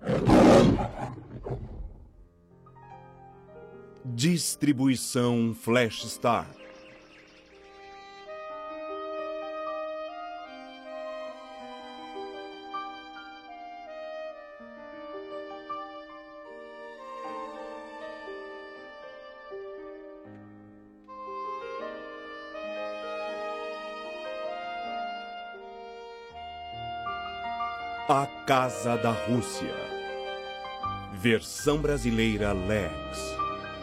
Distribuição Flash Star. A Casa da Rússia. Versão brasileira Lex.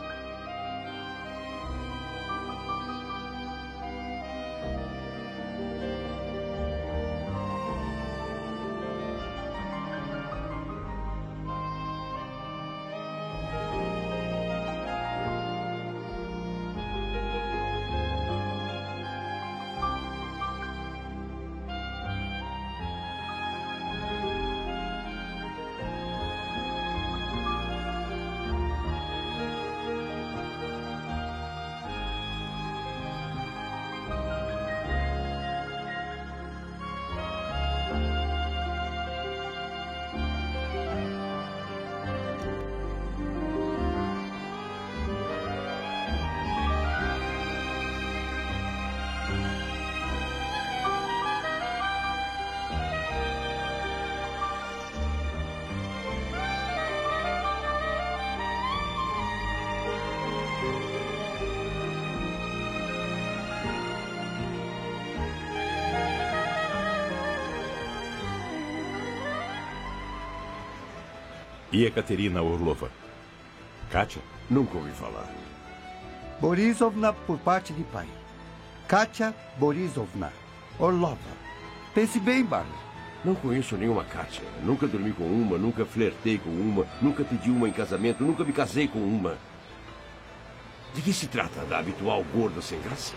E Ekaterina Orlova? Kátia? Nunca ouvi falar. Borisovna por parte de pai. Kátia Borisovna Orlova. Pense bem, Barley. Não conheço nenhuma Kátia. Nunca dormi com uma, nunca flertei com uma, nunca pedi uma em casamento, nunca me casei com uma. De que se trata? Da habitual gorda sem graça?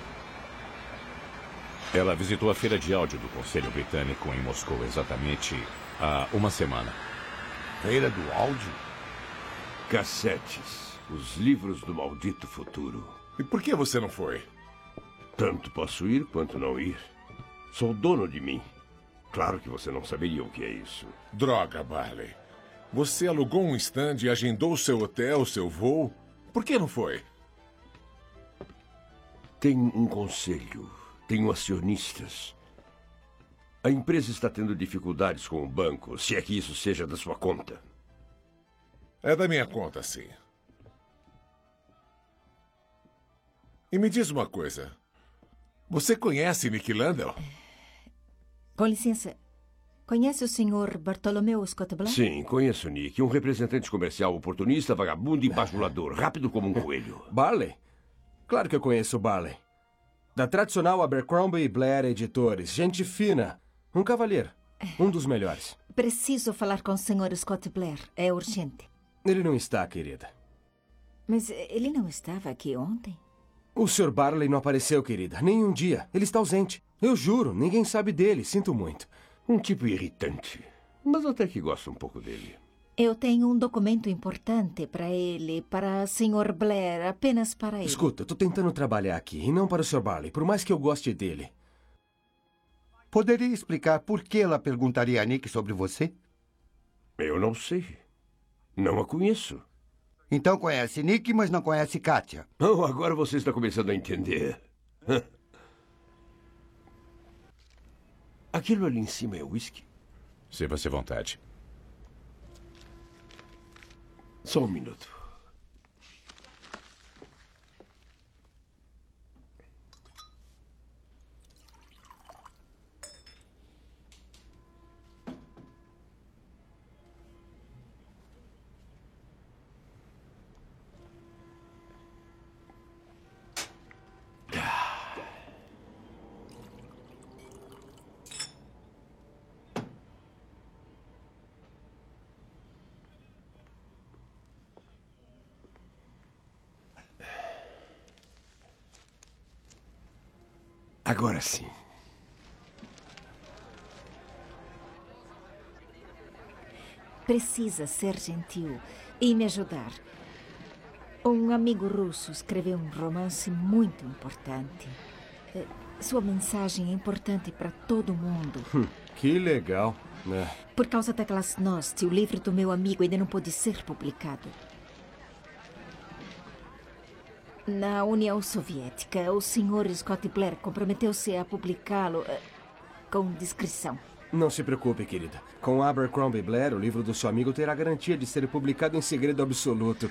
Ela visitou a feira de áudio do Conselho Britânico em Moscou exatamente há uma semana. Feira do áudio? Cassetes. Os livros do maldito futuro. E por que você não foi? Tanto posso ir quanto não ir. Sou dono de mim. Claro que você não saberia o que é isso. Droga, Barley. Você alugou um stand e agendou seu hotel, seu voo. Por que não foi? Tenho um conselho. Tenho acionistas. A empresa está tendo dificuldades com o banco, se é que isso seja da sua conta. É da minha conta, sim. E me diz uma coisa. Você conhece Nick Landau? Com licença. Conhece o senhor Bartolomeu Scott Blair? Sim, conheço Nick. Um representante comercial oportunista, vagabundo e bajulador. Rápido como um coelho. Barley? Claro que eu conheço o Barley. Da tradicional Abercrombie Blair Editores. Gente fina. Um cavalheiro. Um dos melhores. Preciso falar com o senhor Scott Blair. É urgente. Ele não está, querida. Mas ele não estava aqui ontem? O Sr. Barley não apareceu, querida. Nem um dia. Ele está ausente. Eu juro, ninguém sabe dele. Sinto muito. Um tipo irritante. Mas até que gosto um pouco dele. Eu tenho um documento importante para ele, para o Sr. Blair, apenas para ele. Escuta, estou tentando trabalhar aqui, e não para o Sr. Barley, por mais que eu goste dele. Poderia explicar por que ela perguntaria a Nick sobre você? Eu não sei. Não a conheço. Então conhece Nick, mas não conhece Kátia. Oh, agora você está começando a entender. Aquilo ali em cima é whisky? Sirva-se à vontade. Só um minuto. Agora sim. Precisa ser gentil e me ajudar. Um amigo russo escreveu um romance muito importante. Sua mensagem é importante para todo mundo. Que legal. Por causa da Glasnost, o livro do meu amigo ainda não pôde ser publicado. Na União Soviética, o Sr. Scott Blair comprometeu-se a publicá-lo com discrição. Não se preocupe, querida. Com Abercrombie Blair, o livro do seu amigo terá garantia de ser publicado em segredo absoluto.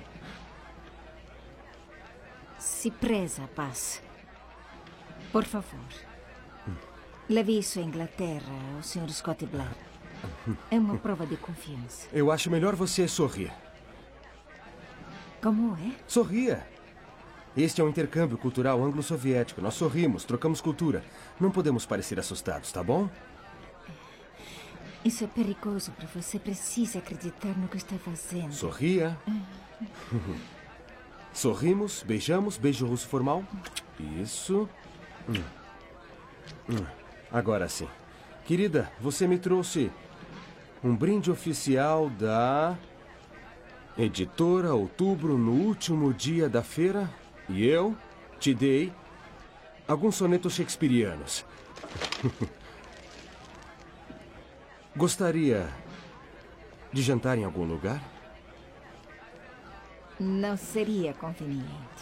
Se preza a paz. Por favor, leve isso à Inglaterra, ao Sr. Scott Blair. É uma prova de confiança. Eu acho melhor você sorrir. Como é? Sorria. Este é um intercâmbio cultural anglo-soviético. Nós sorrimos, trocamos cultura. Não podemos parecer assustados, tá bom? Isso é perigoso para você. Precisa acreditar no que está fazendo. Sorria. Sorrimos, beijamos, beijo russo formal. Isso. Agora sim. Querida, você me trouxe um brinde oficial da Editora Outubro no último dia da feira. E eu te dei alguns sonetos shakespearianos. Gostaria de jantar em algum lugar? Não seria conveniente.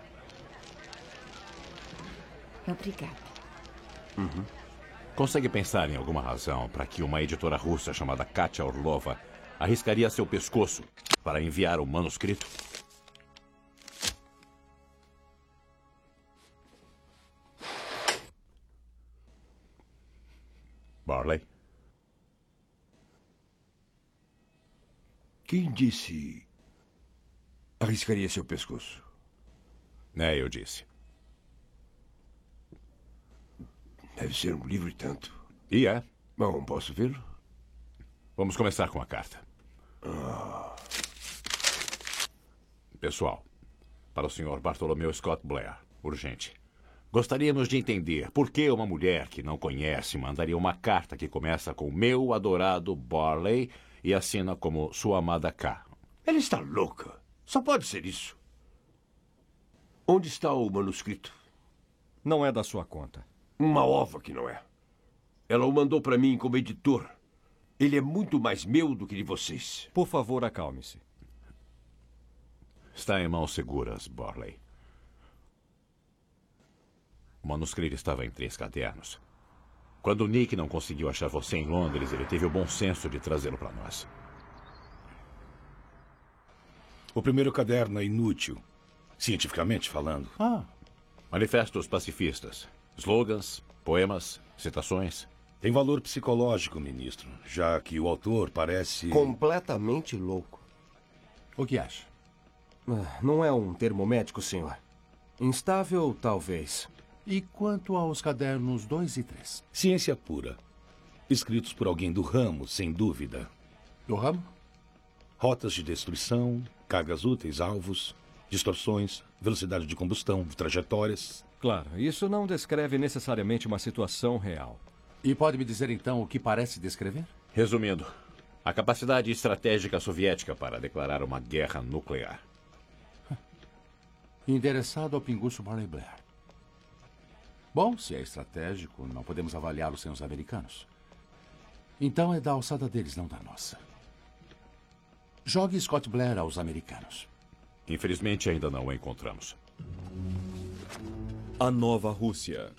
Obrigada. Consegue pensar em alguma razão para que uma editora russa chamada Katia Orlova arriscaria seu pescoço para enviar o manuscrito? Barley? Quem disse arriscaria seu pescoço? É, eu disse. Deve ser um livro e tanto. E é? Bom, posso vê-lo? Vamos começar com a carta. Pessoal, para o Sr. Bartholomew Scott Blair, urgente. Gostaríamos de entender por que uma mulher que não conhece mandaria uma carta que começa com meu adorado Barley e assina como sua amada K. Ela está louca. Só pode ser isso. Onde está o manuscrito? Não é da sua conta. Uma ova que não é. Ela o mandou para mim como editor. Ele é muito mais meu do que de vocês. Por favor, acalme-se. Está em mãos seguras, Barley. O manuscrito estava em 3 cadernos. Quando Nick não conseguiu achar você em Londres, ele teve o bom senso de trazê-lo para nós. O primeiro caderno é inútil, cientificamente falando. Manifestos pacifistas, slogans, poemas, citações. Tem valor psicológico, ministro, já que o autor parece... Completamente louco. O que acha? Não é um termo médico, senhor. Instável, talvez. E quanto aos cadernos 2 e 3? Ciência pura. Escritos por alguém do ramo, sem dúvida. Do ramo? Rotas de destruição, cargas úteis, alvos, distorções, velocidade de combustão, trajetórias. Claro, isso não descreve necessariamente uma situação real. E pode me dizer, então, o que parece descrever? Resumindo, a capacidade estratégica soviética para declarar uma guerra nuclear. Endereçado ao pinguço Barley Blair. Bom, se é estratégico, não podemos avaliá-lo sem os americanos. Então é da alçada deles, não da nossa. Jogue Scott Blair aos americanos. Infelizmente, ainda não o encontramos. A Nova Rússia.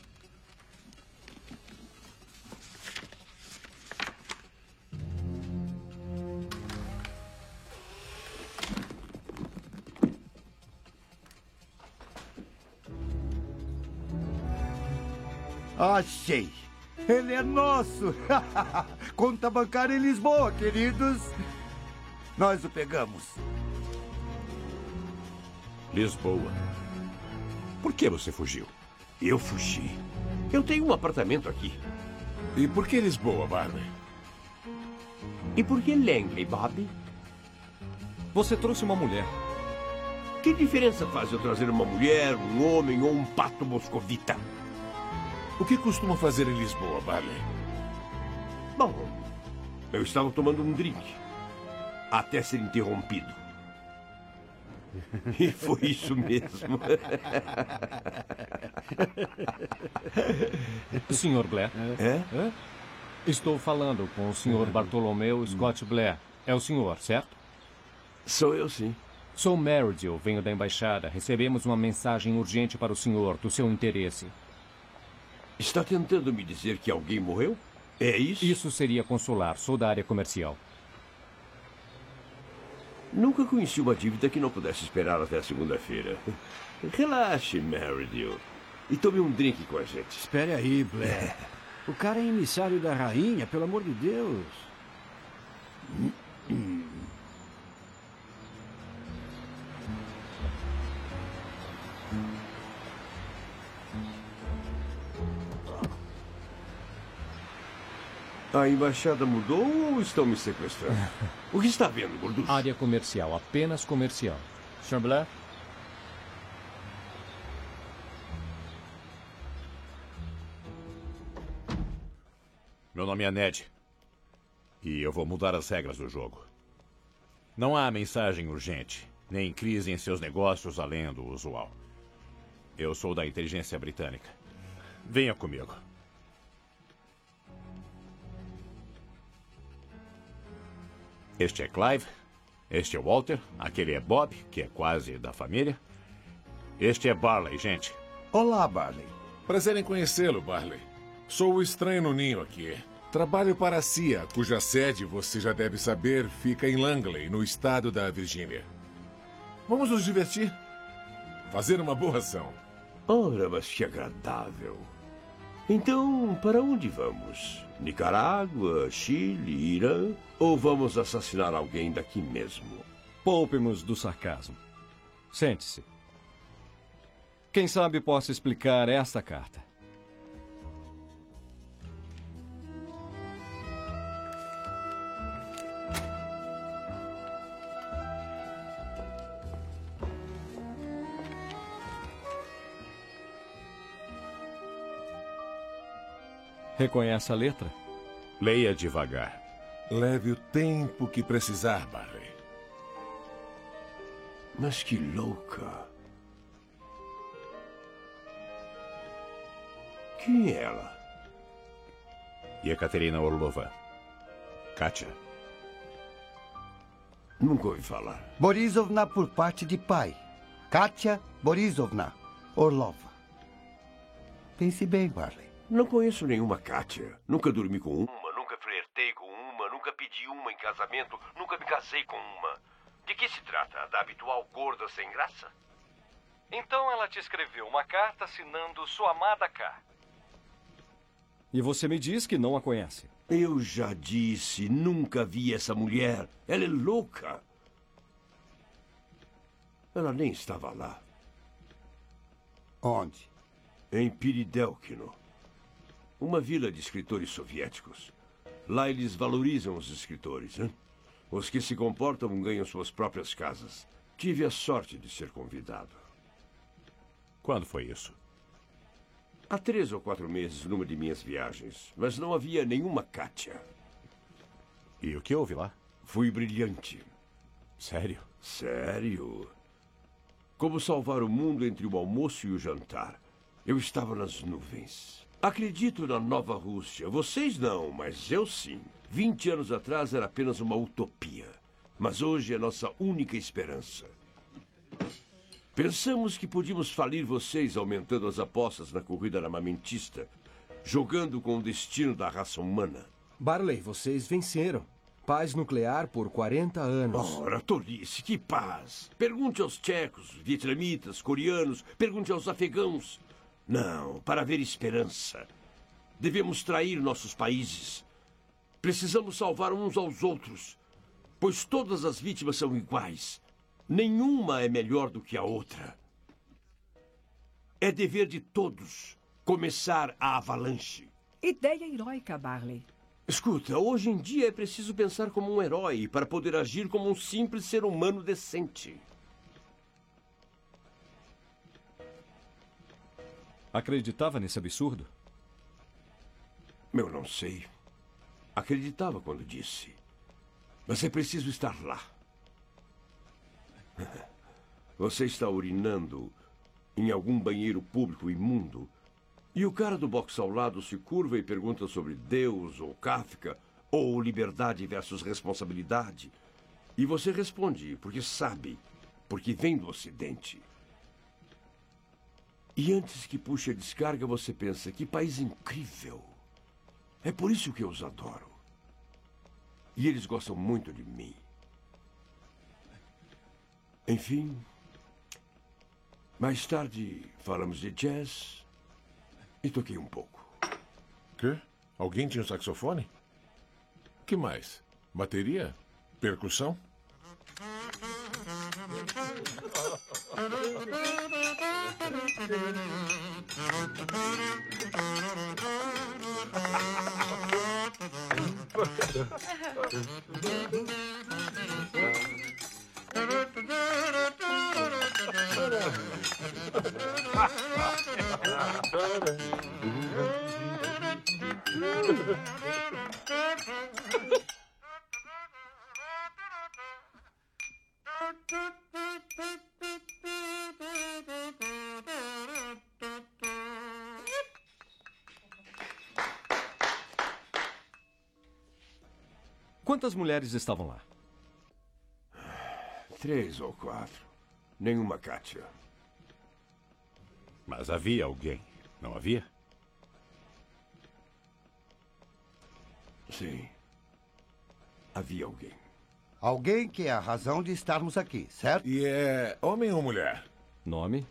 Achei. Ele é nosso. Conta bancária em Lisboa, queridos. Nós o pegamos. Lisboa. Por que você fugiu? Eu fugi. Eu tenho um apartamento aqui. E por que Lisboa, Barley? E por que Langley, Bob? Você trouxe uma mulher. Que diferença faz eu trazer uma mulher, um homem ou um pato moscovita? O que costuma fazer em Lisboa, Barley? Bom, eu estava tomando um drink. Até ser interrompido. E foi isso mesmo. Sr. Blair. É? Estou falando com o Sr. Bartolomeu Scott Blair. É o senhor, certo? Sou eu, sim. Sou Meredith, venho da embaixada. Recebemos uma mensagem urgente para o senhor, do seu interesse. Está tentando me dizer que alguém morreu? É isso? Isso seria consular. Sou da área comercial. Nunca conheci uma dívida que não pudesse esperar até segunda-feira. Relaxe, Meredith. E tome um drink com a gente. Espere aí, Blair. O cara é emissário da rainha, pelo amor de Deus. A embaixada mudou ou estão me sequestrando? O que está vendo, gorducho? Área comercial, apenas comercial. Sr. Blair? Meu nome é Ned. E eu vou mudar as regras do jogo. Não há mensagem urgente, nem crise em seus negócios além do usual. Eu sou da inteligência britânica. Venha comigo. Este é Clive. Este é Walter. Aquele é Bob, que é quase da família. Este é Barley, gente. Olá, Barley. Prazer em conhecê-lo, Barley. Sou o estranho no ninho aqui. Trabalho para a CIA, cuja sede, você já deve saber, fica em Langley, no estado da Virgínia. Vamos nos divertir? Fazer uma boa ação. Ora, mas que agradável. Então, para onde vamos? Nicarágua, Chile, Irã? Ou vamos assassinar alguém daqui mesmo? Poupe-nos do sarcasmo. Sente-se. Quem sabe posso explicar esta carta. Reconhece a letra? Leia devagar. Leve o tempo que precisar, Barley. Mas que louca. Quem é ela? Ekaterina Orlova. Katia. Nunca ouvi falar. Borisovna por parte de pai. Katia Borisovna Orlova. Pense bem, Barley. Não conheço nenhuma Katia. Nunca dormi com uma, nunca flertei com uma, nunca pedi uma em casamento, nunca me casei com uma. De que se trata? Da habitual gorda sem graça? Então ela te escreveu uma carta assinando sua amada K. E você me diz que não a conhece. Eu já disse, nunca vi essa mulher. Ela é louca. Ela nem estava lá. Onde? Em Piridelkino. Uma vila de escritores soviéticos. Lá eles valorizam os escritores, hein? Os que se comportam ganham suas próprias casas. Tive a sorte de ser convidado. Quando foi isso? Há 3 ou 4 meses, numa de minhas viagens. Mas não havia nenhuma Katia. E o que houve lá? Fui brilhante. Sério? Sério. Como salvar o mundo entre o almoço e o jantar. Eu estava nas nuvens. Acredito na nova Rússia. Vocês não, mas eu sim. 20 anos atrás era apenas uma utopia. Mas hoje é nossa única esperança. Pensamos que podíamos falir vocês aumentando as apostas na corrida armamentista, jogando com o destino da raça humana. Barley, vocês venceram. Paz nuclear por 40 anos. Ora, tolice, que paz. Pergunte aos tchecos, vietnamitas, coreanos, pergunte aos afegãos. Não, para haver esperança, devemos trair nossos países. Precisamos salvar uns aos outros, pois todas as vítimas são iguais. Nenhuma é melhor do que a outra. É dever de todos começar a avalanche. Ideia heróica, Barley. Escuta, hoje em dia é preciso pensar como um herói para poder agir como um simples ser humano decente. Acreditava nesse absurdo? Eu não sei. Acreditava quando disse. Mas é preciso estar lá. Você está urinando em algum banheiro público imundo E o cara do box ao lado se curva e pergunta sobre Deus ou Kafka, ou liberdade versus responsabilidade. E você responde, porque sabe, porque vem do Ocidente. E antes que puxe a descarga, você pensa, que país incrível. É por isso que eu os adoro. E eles gostam muito de mim. Enfim, mais tarde falamos de jazz e toquei um pouco. Quê? Alguém tinha um saxofone? Que mais? Bateria? Percussão? Quantas mulheres estavam lá? 3 ou 4. Nenhuma Kátia. Mas havia alguém, não havia? Sim. Havia alguém. Alguém que é a razão de estarmos aqui, certo? E é homem ou mulher? Nome?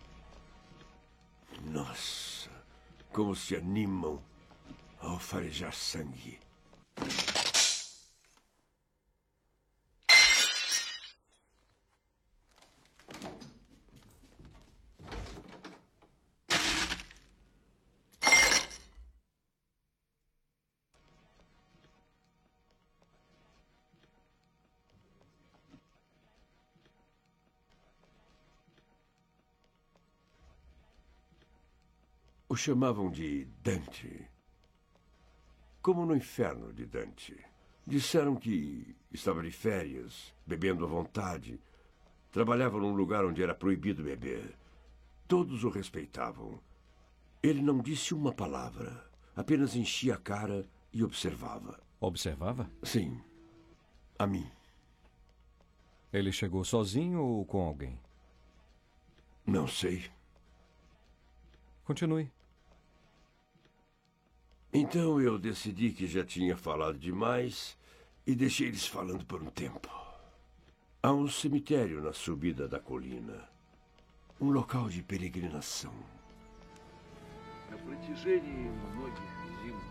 Nossa, como se animam ao farejar sangue. O chamavam de Dante. Como no inferno de Dante. Disseram que estava de férias, bebendo à vontade. Trabalhava num lugar onde era proibido beber. Todos o respeitavam. Ele não disse uma palavra. Apenas enchia a cara e observava. Observava? Sim. A mim. Ele chegou sozinho ou com alguém? Não sei. Continue. Então eu decidi que já tinha falado demais e deixei eles falando por um tempo. Há um cemitério na subida da colina. Um local de peregrinação. На протяжении многих зим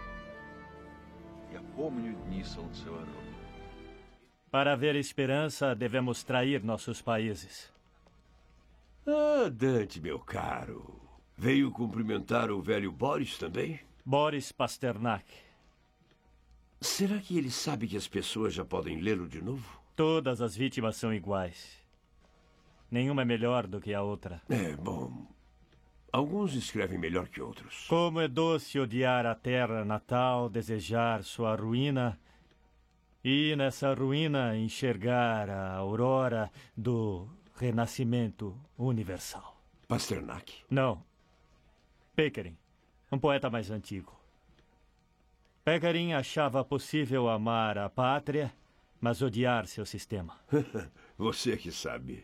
я помню дни солнцеворот. Para haver esperança, devemos trair nossos países. Ah, Dante, meu caro. Veio cumprimentar o velho Boris também? Boris Pasternak. Será que ele sabe que as pessoas já podem lê-lo de novo? Todas as vítimas são iguais. Nenhuma é melhor do que a outra. É, bom. Alguns escrevem melhor que outros. Como é doce odiar a terra natal, desejar sua ruína e, nessa ruína, enxergar a aurora do renascimento universal. Pasternak? Não. Pekerin, um poeta mais antigo. Pekerin achava possível amar a pátria, mas odiar seu sistema. Você que sabe.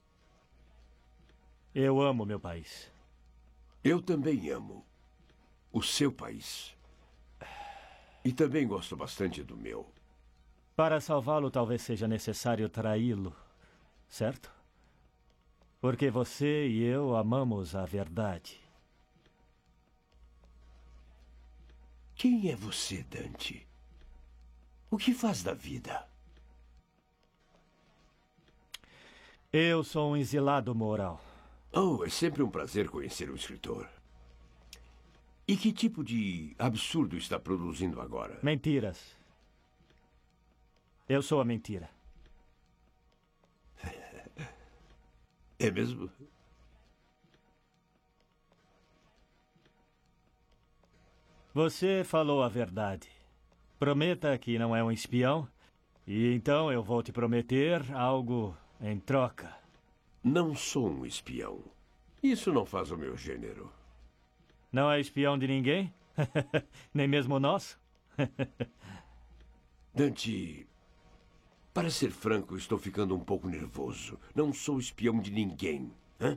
Eu amo meu país. Eu também amo o seu país. E também gosto bastante do meu. Para salvá-lo, talvez seja necessário traí-lo, certo? Porque você e eu amamos a verdade. Quem é você, Dante? O que faz da vida? Eu sou um exilado moral. Oh, é sempre um prazer conhecer um escritor. E que tipo de absurdo está produzindo agora? Mentiras. Eu sou a mentira. É mesmo? Você falou a verdade. Prometa que não é um espião, e então eu vou te prometer algo em troca. Não sou um espião. Isso não faz o meu gênero. Não é espião de ninguém? Nem mesmo nosso? Dante, para ser franco, estou ficando um pouco nervoso. Não sou espião de ninguém. Hã?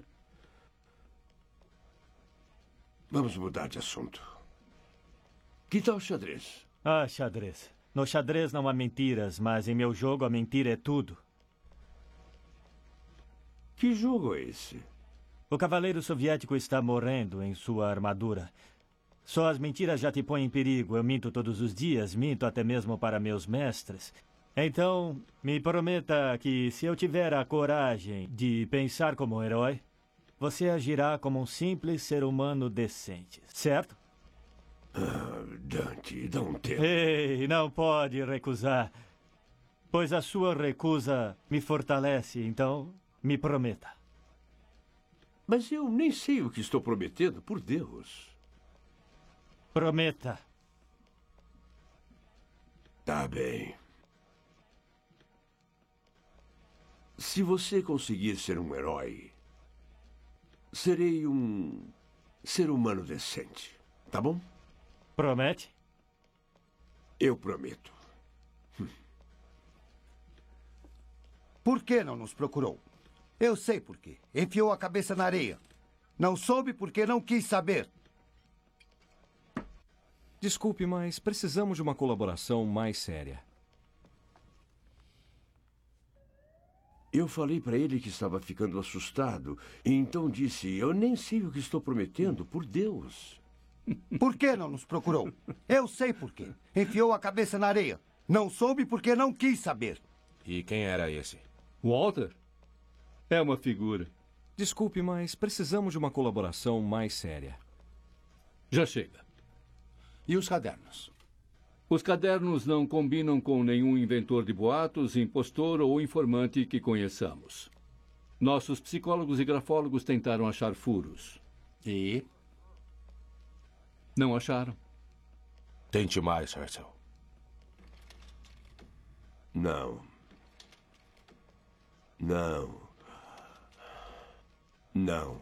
Vamos mudar de assunto. Que tal xadrez? Ah, xadrez. No xadrez não há mentiras, mas em meu jogo a mentira é tudo. Que jogo é esse? O cavaleiro soviético está morrendo em sua armadura. Só as mentiras já te põem em perigo. Eu minto todos os dias, minto até mesmo para meus mestres. Então, me prometa que se eu tiver a coragem de pensar como um herói, você agirá como um simples ser humano decente, certo? Ah, Dante, dá um tempo. Ei, não pode recusar. Pois a sua recusa me fortalece, então me prometa. Mas eu nem sei o que estou prometendo, por Deus. Prometa. Tá bem. Se você conseguir ser um herói, serei um ser humano decente, tá bom? Promete? Eu prometo. Por que não nos procurou? Eu sei por quê. Enfiou a cabeça na areia. Não soube porque não quis saber. Desculpe, mas precisamos de uma colaboração mais séria. Eu falei para ele que estava ficando assustado. E então disse, eu nem sei o que estou prometendo, por Deus. Por que não nos procurou? Eu sei por quê. Enfiou a cabeça na areia. Não soube porque não quis saber. E quem era esse? Walter? É uma figura. Desculpe, mas precisamos de uma colaboração mais séria. Já chega. E os cadernos? Os cadernos não combinam com nenhum inventor de boatos, impostor ou informante que conheçamos. Nossos psicólogos e grafólogos tentaram achar furos. E? Não acharam. Tente mais, Herzl. Não. Não. Não.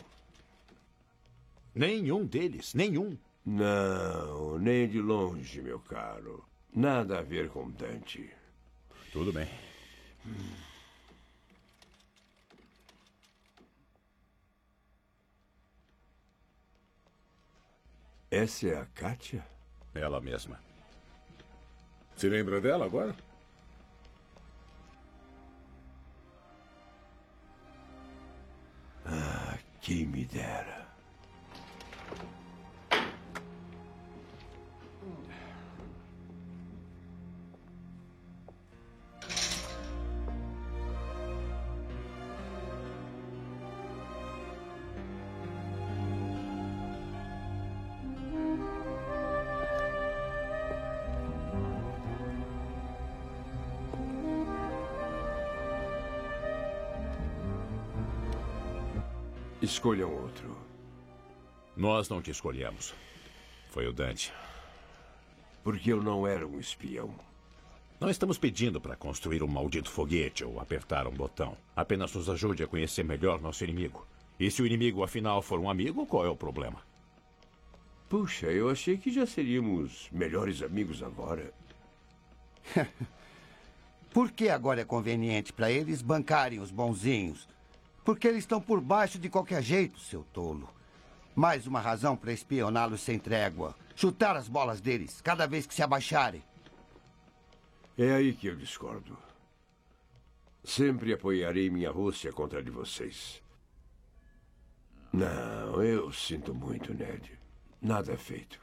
Nenhum deles, nenhum. Não, nem de longe, meu caro. Nada a ver com Dante. Tudo bem. Essa é a Kátia? Ela mesma. Se lembra dela agora? Ah, quem me dera. Escolham outro. Nós não te escolhemos. Foi o Dante. Porque eu não era um espião. Não estamos pedindo para construir um maldito foguete ou apertar um botão. Apenas nos ajude a conhecer melhor nosso inimigo. E se o inimigo, afinal, for um amigo, qual é o problema? Puxa, eu achei que já seríamos melhores amigos agora. Por que agora é conveniente para eles bancarem os bonzinhos? Porque eles estão por baixo de qualquer jeito, seu tolo. Mais uma razão para espioná-los sem trégua. Chutar as bolas deles cada vez que se abaixarem. É aí que eu discordo. Sempre apoiarei minha Rússia contra a de vocês. Não, eu sinto muito, Ned. Nada é feito.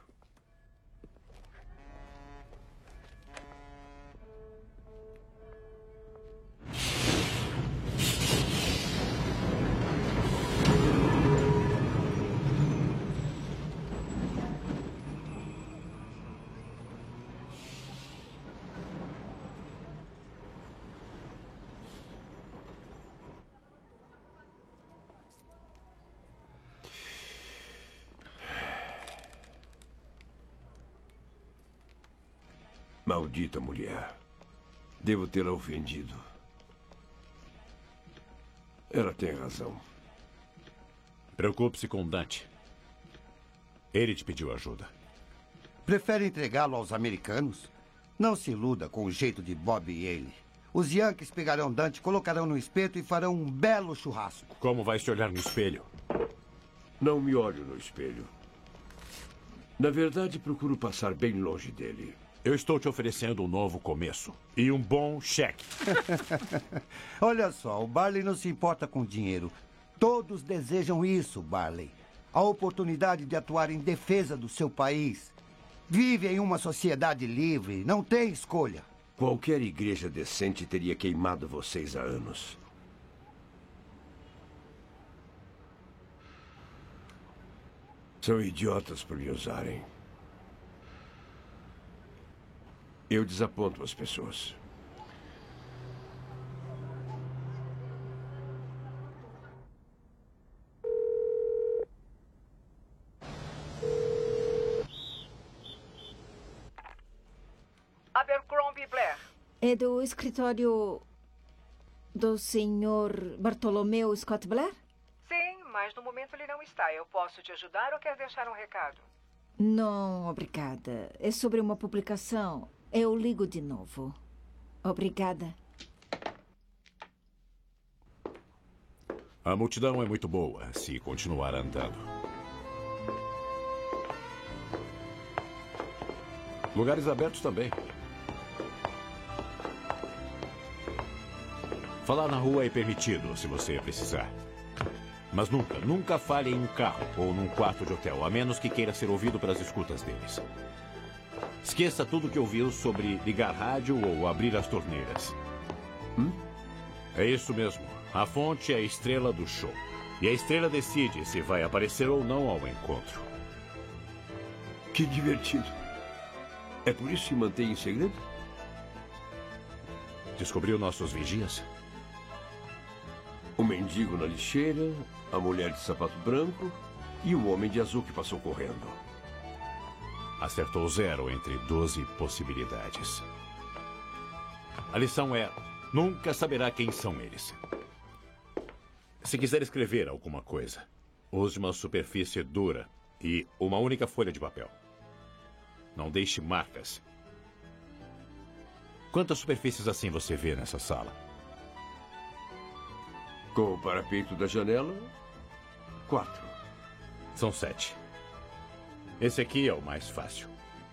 Maldita mulher. Devo tê-la ofendido. Ela tem razão. Preocupe-se com Dante. Ele te pediu ajuda. Prefere entregá-lo aos americanos? Não se iluda com o jeito de Bob e ele. Os Yankees pegarão Dante, colocarão no espeto e farão um belo churrasco. Como vai se olhar no espelho? Não me olho no espelho. Na verdade, procuro passar bem longe dele. Eu estou te oferecendo um novo começo e um bom cheque. Olha só, o Barley não se importa com dinheiro. Todos desejam isso, Barley. A oportunidade de atuar em defesa do seu país. Vive em uma sociedade livre, não tem escolha. Qualquer igreja decente teria queimado vocês há anos. São idiotas por me usarem. Eu desaponto as pessoas. Abercrombie Blair. É do escritório do senhor Bartolomeu Scott Blair? Sim, mas no momento ele não está. Eu posso te ajudar ou quer deixar um recado? Não, obrigada. É sobre uma publicação. Eu ligo de novo. Obrigada. A multidão é muito boa se continuar andando. Lugares abertos também. Falar na rua é permitido, se você precisar. Mas nunca fale em um carro ou num quarto de hotel, a menos que queira ser ouvido pelas escutas deles. Esqueça tudo que ouviu sobre ligar rádio ou abrir as torneiras. É isso mesmo. A fonte é a estrela do show. E a estrela decide se vai aparecer ou não ao encontro. Que divertido. É por isso que mantém em segredo? Descobriu nossos vigias? O mendigo na lixeira, a mulher de sapato branco e o homem de azul que passou correndo. Acertou 0 entre 12 possibilidades. A lição é: nunca saberá quem são eles. Se quiser escrever alguma coisa, use uma superfície dura e uma única folha de papel. Não deixe marcas. Quantas superfícies assim você vê nessa sala? Com o parapeito da janela, 4. São 7. Esse aqui é o mais fácil.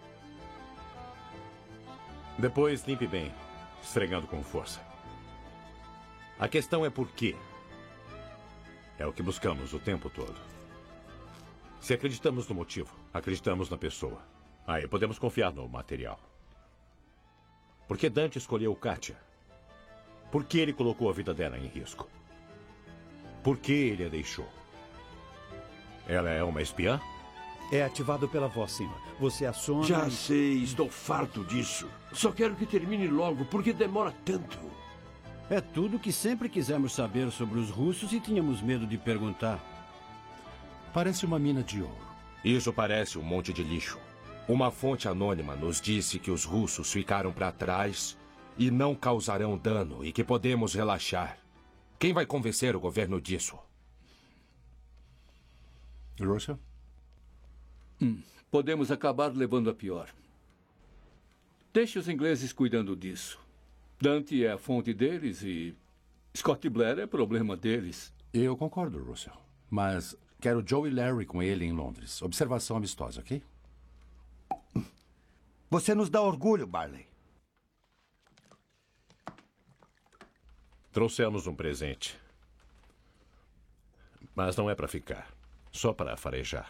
Depois limpe bem, esfregando com força. A questão é por quê. É o que buscamos o tempo todo. Se acreditamos no motivo, acreditamos na pessoa. Aí podemos confiar no material. Por que Dante escolheu Katia? Por que ele colocou a vida dela em risco? Por que ele a deixou? Ela é uma espiã? É ativado pela voz, senhor. Você aciona... Já sei, estou farto disso. Só quero que termine logo, porque demora tanto. É tudo que sempre quisemos saber sobre os russos e tínhamos medo de perguntar. Parece uma mina de ouro. Isso parece um monte de lixo. Uma fonte anônima nos disse que os russos ficaram para trás e não causarão dano e que podemos relaxar. Quem vai convencer o governo disso? Russell? Podemos acabar levando a pior. Deixe os ingleses cuidando disso. Dante é a fonte deles e Scott Blair é problema deles. Eu concordo, Russell. Mas quero Joe e Larry com ele em Londres. Observação amistosa, ok? Você nos dá orgulho, Barley. Trouxemos um presente. Mas não é para ficar. Só para farejar.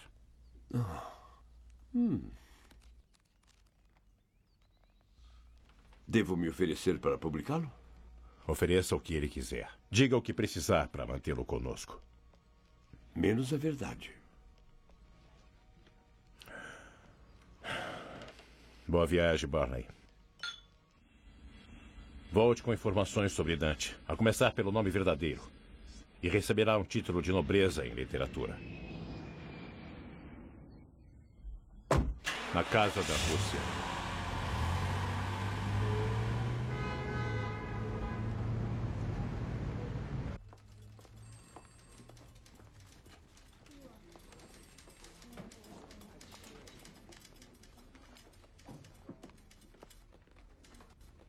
Devo me oferecer para publicá-lo? Ofereça o que ele quiser. Diga o que precisar para mantê-lo conosco. Menos a verdade. Boa viagem, Barney. Volte com informações sobre Dante, a começar pelo nome verdadeiro. E receberá um título de nobreza em literatura. Na Casa da Rússia.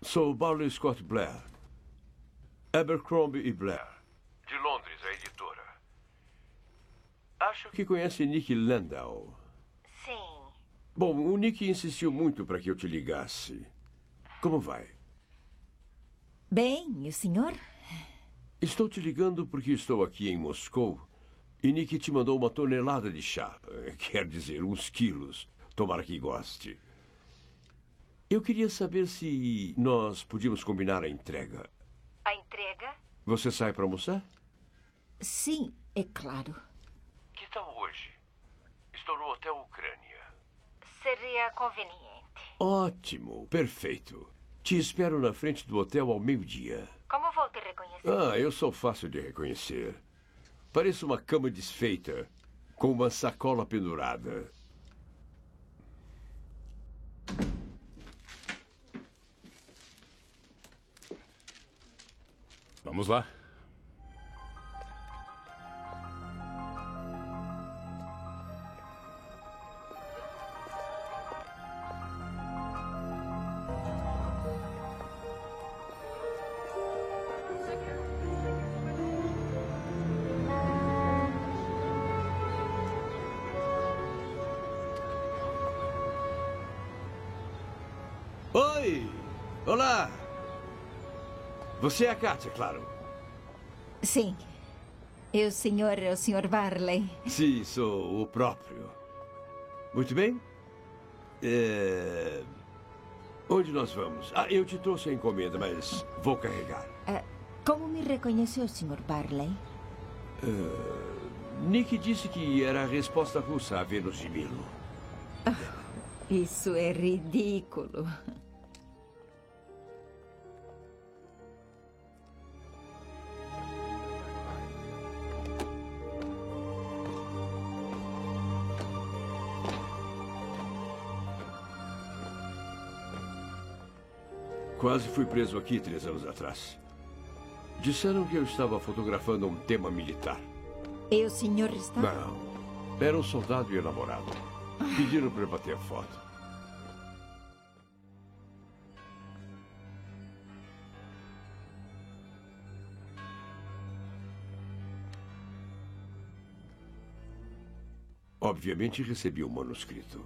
Sou Barley Scott Blair. Abercrombie e Blair. De Londres, a editora. Acho que conhece Nick Landau. Sim. Bom, o Nick insistiu muito para que eu te ligasse. Como vai? Bem, e o senhor? Estou te ligando porque estou aqui em Moscou e Nick te mandou uma tonelada de chá. Quer dizer, uns quilos. Tomara que goste. Eu queria saber se nós podíamos combinar a entrega. A entrega? Você sai para almoçar? Sim, é claro. Que tal hoje? Estou no Hotel Ucrânia. Seria conveniente. Ótimo, perfeito. Te espero na frente do hotel ao meio-dia. Como vou te reconhecer? Ah, eu sou fácil de reconhecer. Pareço uma cama desfeita, com uma sacola pendurada. Vamos lá. Oi! Olá! Você é a Katia, claro. Sim. E o senhor é o Sr. Barley? Sim, sou o próprio. Muito bem. Onde nós vamos? Ah, eu te trouxe a encomenda, mas vou carregar. Como me reconheceu, Sr. Barley? Nick disse que era a resposta russa a Vênus de Milo. Isso é ridículo. Quase fui preso aqui 3 anos atrás. Disseram que eu estava fotografando um tema militar. E o senhor está? Não. Era um soldado e namorado. Pediram para eu bater a foto. Obviamente recebi o manuscrito.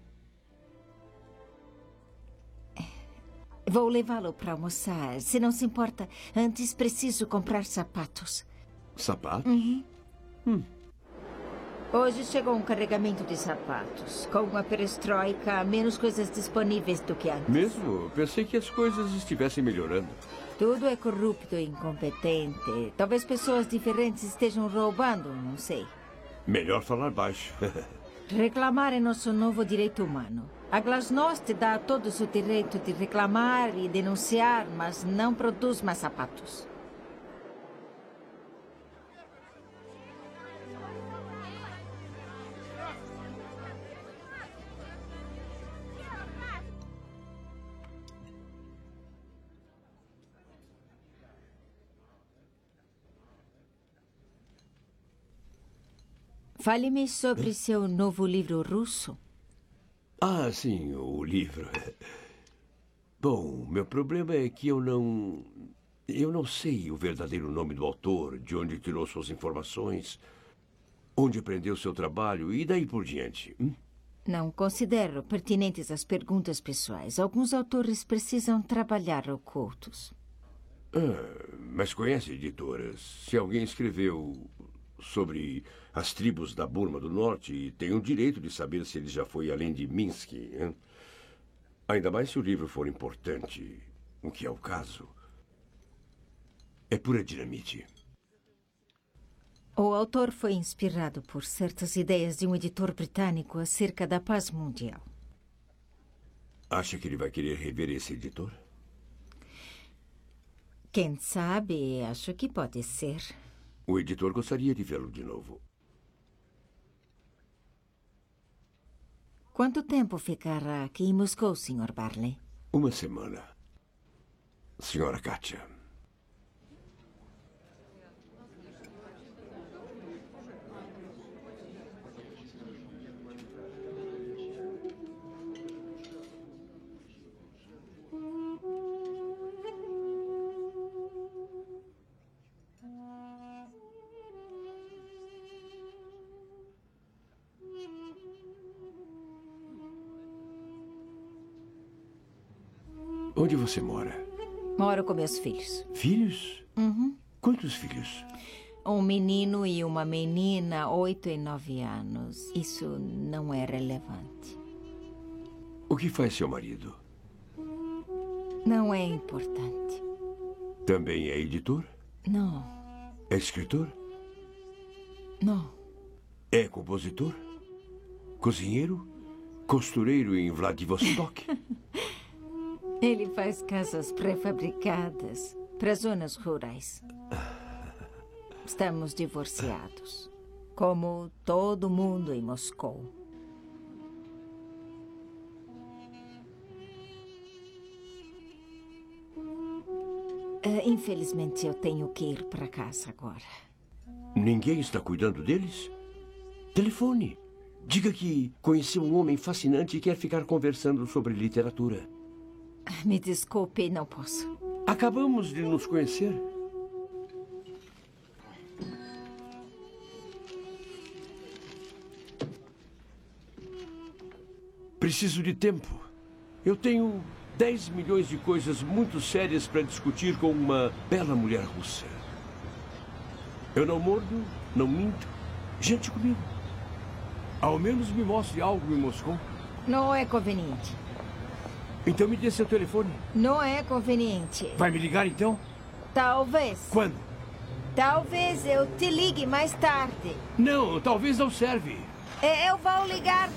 Vou levá-lo para almoçar. Se não se importa, antes preciso comprar sapatos. Sapatos? Uhum. Hoje chegou um carregamento de sapatos. Com a perestroika, há menos coisas disponíveis do que antes. Mesmo? Pensei que as coisas estivessem melhorando. Tudo é corrupto e incompetente. Talvez pessoas diferentes estejam roubando, não sei. Melhor falar baixo. Reclamar é nosso novo direito humano. A Glasnost dá a todos o direito de reclamar e denunciar, mas não produz mais sapatos. Fale-me sobre seu novo livro russo. Ah, sim, o livro. Bom, meu problema é que eu não sei o verdadeiro nome do autor, de onde tirou suas informações, onde aprendeu seu trabalho e daí por diante. Não considero pertinentes as perguntas pessoais. Alguns autores precisam trabalhar ocultos. Mas conhece editoras? Se alguém escreveu sobre as tribos da Burma do Norte, tem o direito de saber se ele já foi além de Minsk. Hein? Ainda mais se o livro for importante, o que é o caso. É pura dinamite. O autor foi inspirado por certas ideias de um editor britânico acerca da paz mundial. Acha que ele vai querer rever esse editor? Quem sabe, acho que pode ser. O editor gostaria de vê-lo de novo. Quanto tempo ficará aqui em Moscou, Sr. Barley? 1 semana. Senhora Katia. Onde você mora? Moro com meus filhos. Filhos? Uhum. Quantos filhos? Um menino e uma menina, 8 e 9 anos. Isso não é relevante. O que faz seu marido? Não é importante. Também é editor? Não. É escritor? Não. É compositor? Cozinheiro? Costureiro em Vladivostok? Ele faz casas pré-fabricadas para zonas rurais. Estamos divorciados, como todo mundo em Moscou. Infelizmente, eu tenho que ir para casa agora. Ninguém está cuidando deles? Telefone. Diga que conheceu um homem fascinante e quer ficar conversando sobre literatura. Me desculpe, não posso. Acabamos de nos conhecer. Preciso de tempo. Eu tenho 10 milhões de coisas muito sérias para discutir com uma bela mulher russa. Eu não mordo, não minto. Gente comigo. Ao menos me mostre algo em Moscou. Não é conveniente. Então me dê seu telefone. Não é conveniente. Vai me ligar então? Talvez. Quando? Talvez eu te ligue mais tarde. Não, talvez não serve. Eu vou ligar.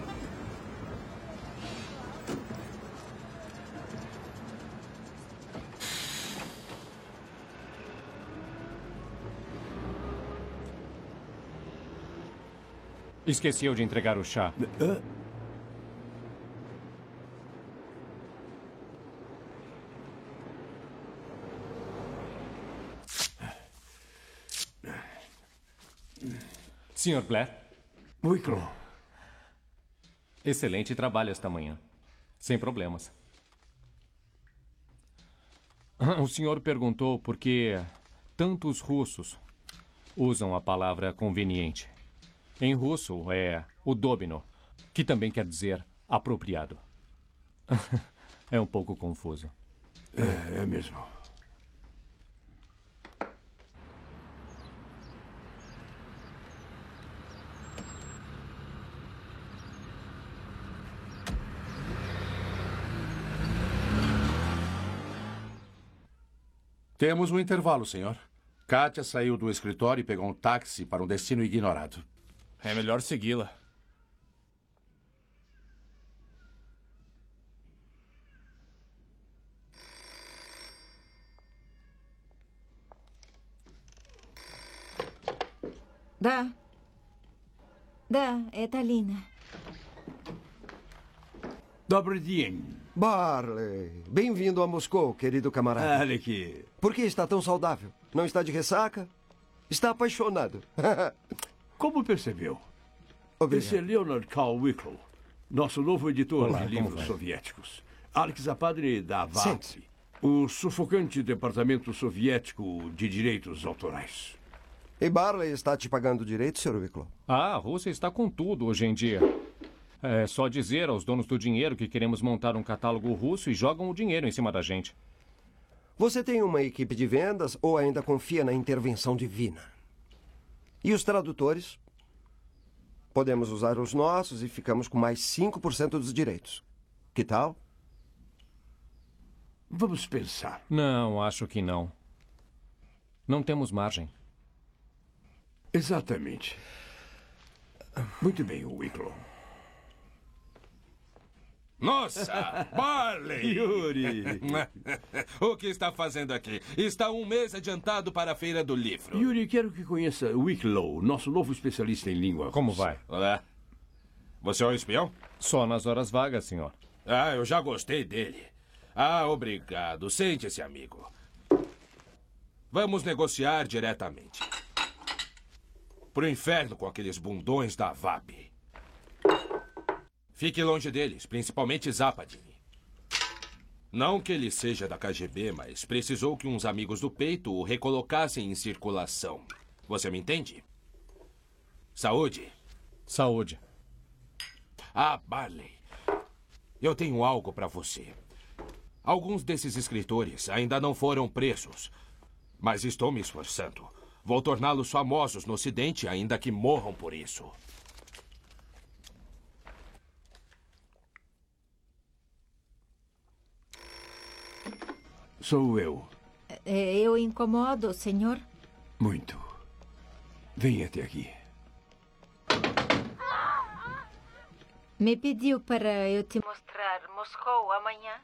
Esqueceu de entregar o chá. Sr. Blair? Wicklow. Excelente trabalho esta manhã. Sem problemas. O senhor perguntou por que tantos russos usam a palavra conveniente. Em russo é udobno, que também quer dizer apropriado. É um pouco confuso. É mesmo. Temos um intervalo, senhor. Kátia saiu do escritório e pegou um táxi para um destino ignorado. É melhor segui-la. Da, é Talina. Добрый день. Barley, bem-vindo a Moscou, querido camarada. Olha aqui. Por que está tão saudável? Não está de ressaca? Está apaixonado. Como percebeu? Obrigado. Esse é Leonard Carl Wicklow, nosso novo editor Olá, de livros vai? soviéticos. Alex Zapadri da VAP, Sente-se. o sufocante departamento soviético de direitos autorais. E Barley está te pagando direito, Sr. Wicklow? A Rússia está com tudo hoje em dia. É só dizer aos donos do dinheiro que queremos montar um catálogo russo e jogam o dinheiro em cima da gente. Você tem uma equipe de vendas ou ainda confia na intervenção divina? E os tradutores? Podemos usar os nossos e ficamos com mais 5% dos direitos. Que tal? Vamos pensar. Não, acho que não. Não temos margem. Exatamente. Muito bem, Wicklow. Nossa, Barley! Yuri! O que está fazendo aqui? Está um mês adiantado para a Feira do Livro. Yuri, quero que conheça Wicklow, nosso novo especialista em língua Como russa. vai? Olá. Você é um espião? Só nas horas vagas, senhor. Ah, eu já gostei dele. Ah, obrigado. Sente-se, amigo. Vamos negociar diretamente. Pro inferno com aqueles bundões da VAP. Fique longe deles, principalmente Zapadin. Não que ele seja da KGB, mas precisou que uns amigos do peito o recolocassem em circulação. Você me entende? Saúde. Saúde. Ah, Barley. Eu tenho algo para você. Alguns desses escritores ainda não foram presos. Mas estou me esforçando. Vou torná-los famosos no Ocidente, ainda que morram por isso. Sou eu. Eu incomodo, senhor? Muito. Venha até aqui. Me pediu para eu te mostrar Moscou amanhã.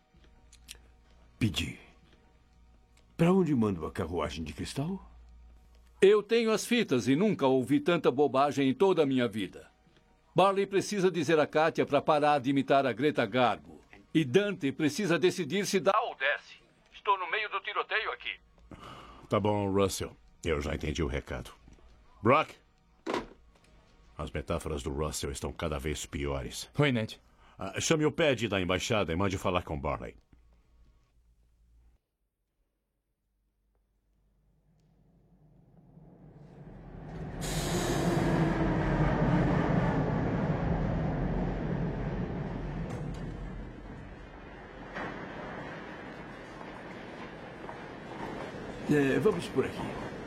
Pedi. Para onde mando a carruagem de cristal? Eu tenho as fitas e nunca ouvi tanta bobagem em toda a minha vida. Barley precisa dizer a Katia para parar de imitar a Greta Garbo. E Dante precisa decidir se dá ou desce. Estou no meio do tiroteio aqui. Tá bom, Russell. Eu já entendi o recado. Brock! As metáforas do Russell estão cada vez piores. Oi, Ned. Chame o Paddy da embaixada e mande falar com Barley. Vamos por aqui.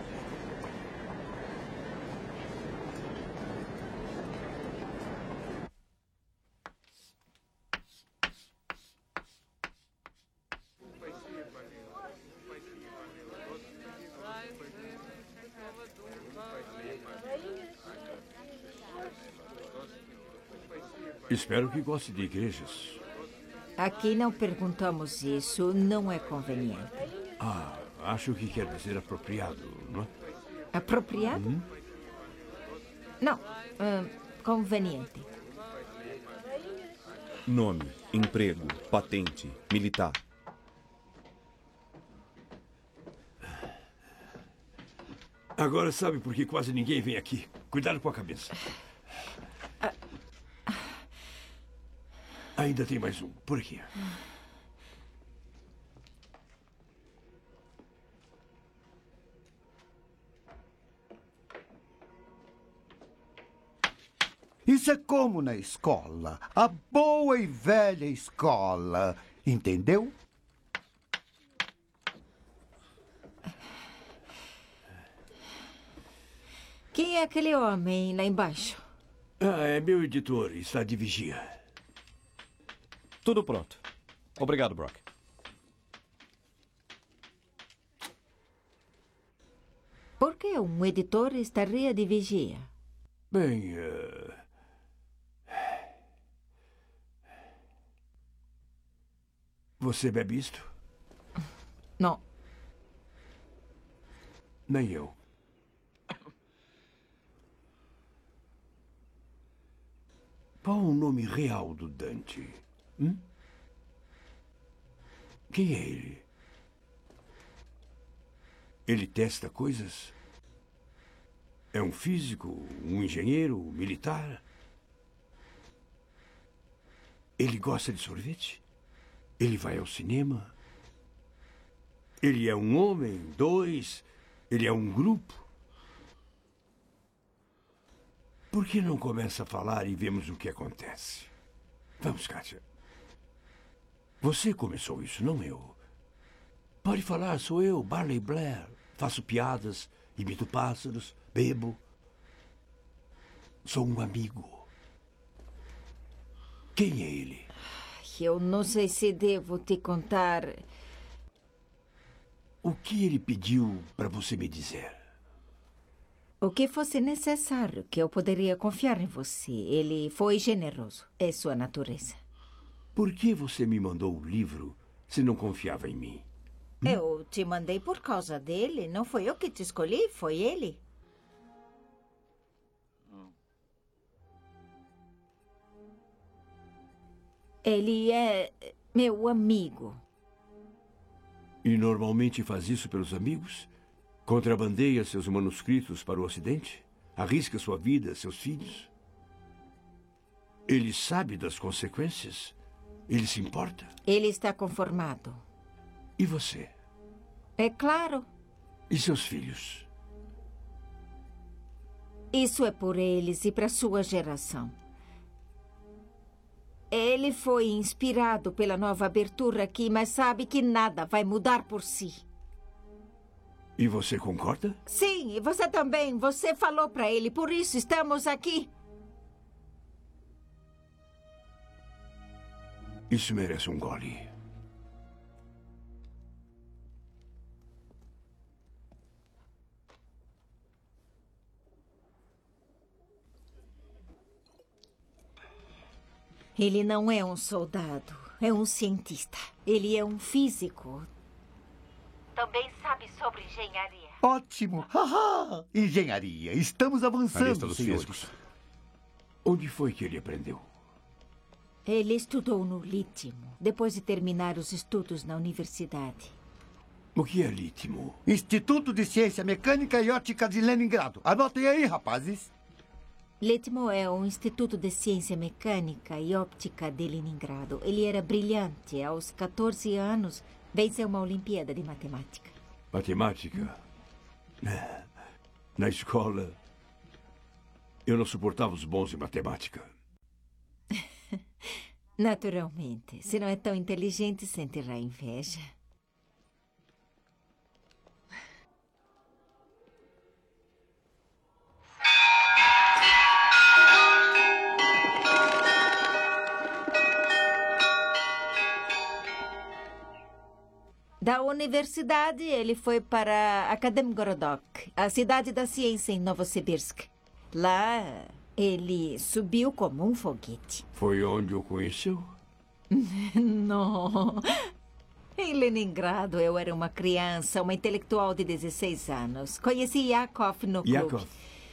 Espero que goste de igrejas. Aqui não perguntamos isso, não é conveniente. Acho que quer dizer apropriado, não é? Apropriado? Não, conveniente. Nome, emprego, patente, militar. Agora sabe por que quase ninguém vem aqui. Cuidado com a cabeça. Ainda tem mais um, por aqui. Isso é como na escola. A boa e velha escola. Entendeu? Quem é aquele homem lá embaixo? É meu editor, está de vigia. Tudo pronto. Obrigado, Brock. Por que um editor estaria de vigia? Bem, você bebe isto? Não. Nem eu. Qual o nome real do Dante? Quem é ele? Ele testa coisas? É um físico, um engenheiro, um militar? Ele gosta de sorvete? Ele vai ao cinema? Ele é um homem, dois? Ele é um grupo? Por que não começa a falar e vemos o que acontece? Vamos, Katia. Você começou isso, não eu. Pode falar, sou eu, Barley Blair. Faço piadas, imito pássaros, bebo. Sou um amigo. Quem é ele? Eu não sei se devo te contar. O que ele pediu para você me dizer? O que fosse necessário, que eu poderia confiar em você. Ele foi generoso. É sua natureza. Por que você me mandou o livro se não confiava em mim? Eu te mandei por causa dele. Não foi eu que te escolhi, foi ele. Ele é meu amigo. E normalmente faz isso pelos amigos? Contrabandeia seus manuscritos para o Ocidente? Arrisca sua vida, seus filhos? Ele sabe das consequências? Ele se importa? Ele está conformado. E você? É claro. E seus filhos? Isso é por eles e para sua geração. Ele foi inspirado pela nova abertura aqui, mas sabe que nada vai mudar por si. E você concorda? Sim, e você também. Você falou para ele, por isso estamos aqui. Isso merece um gole. Ele não é um soldado, é um cientista. Ele é um físico. Também sabe sobre engenharia. Ótimo! Haha! Engenharia. Estamos A avançando, lista dos senhores. físicos. Onde foi que ele aprendeu? Ele estudou no Lítimo, depois de terminar os estudos na universidade. O que é Lítimo? Instituto de Ciência Mecânica e Ótica de Leningrado. Anotem aí, rapazes. Lítimo é um instituto de ciência mecânica e óptica de Leningrado. Ele era brilhante. Aos 14 anos, venceu uma Olimpíada de Matemática. Matemática? Na escola, eu não suportava os bons em matemática. Naturalmente. Se não é tão inteligente, sentirá inveja. Da universidade, ele foi para Akademgorodok, a cidade da ciência em Novosibirsk. Lá, ele subiu como um foguete. Foi onde o conheceu? Não. Em Leningrado, eu era uma criança, uma intelectual de 16 anos. Conheci Yakov no clube. Yakov?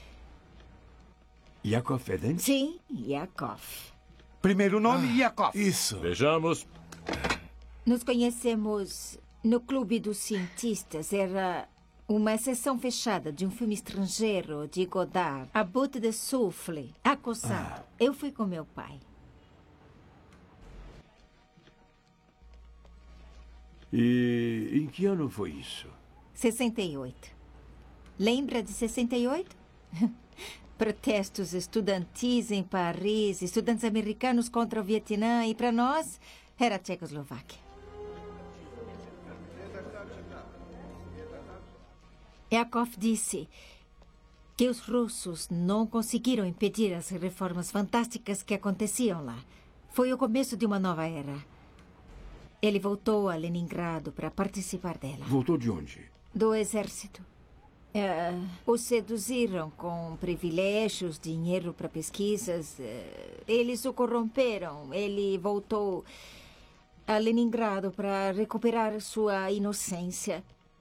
Yakov é dente? Sim, Yakov. Primeiro nome, Yakov. Isso. Vejamos. Nos conhecemos no Clube dos Cientistas. Era uma sessão fechada de um filme estrangeiro de Godard, A Bout de Souffle, Acossado. Eu fui com meu pai. E em que ano foi isso? 68. Lembra de 68? Protestos estudantis em Paris, estudantes americanos contra o Vietnã, e para nós era a Tchecoslováquia. Yakov disse que os russos não conseguiram impedir as reformas fantásticas que aconteciam lá. Foi o começo de uma nova era. Ele voltou a Leningrado para participar dela. Voltou de onde? Do exército. O seduziram com privilégios, dinheiro para pesquisas. Eles o corromperam. Ele voltou a Leningrado para recuperar sua inocência.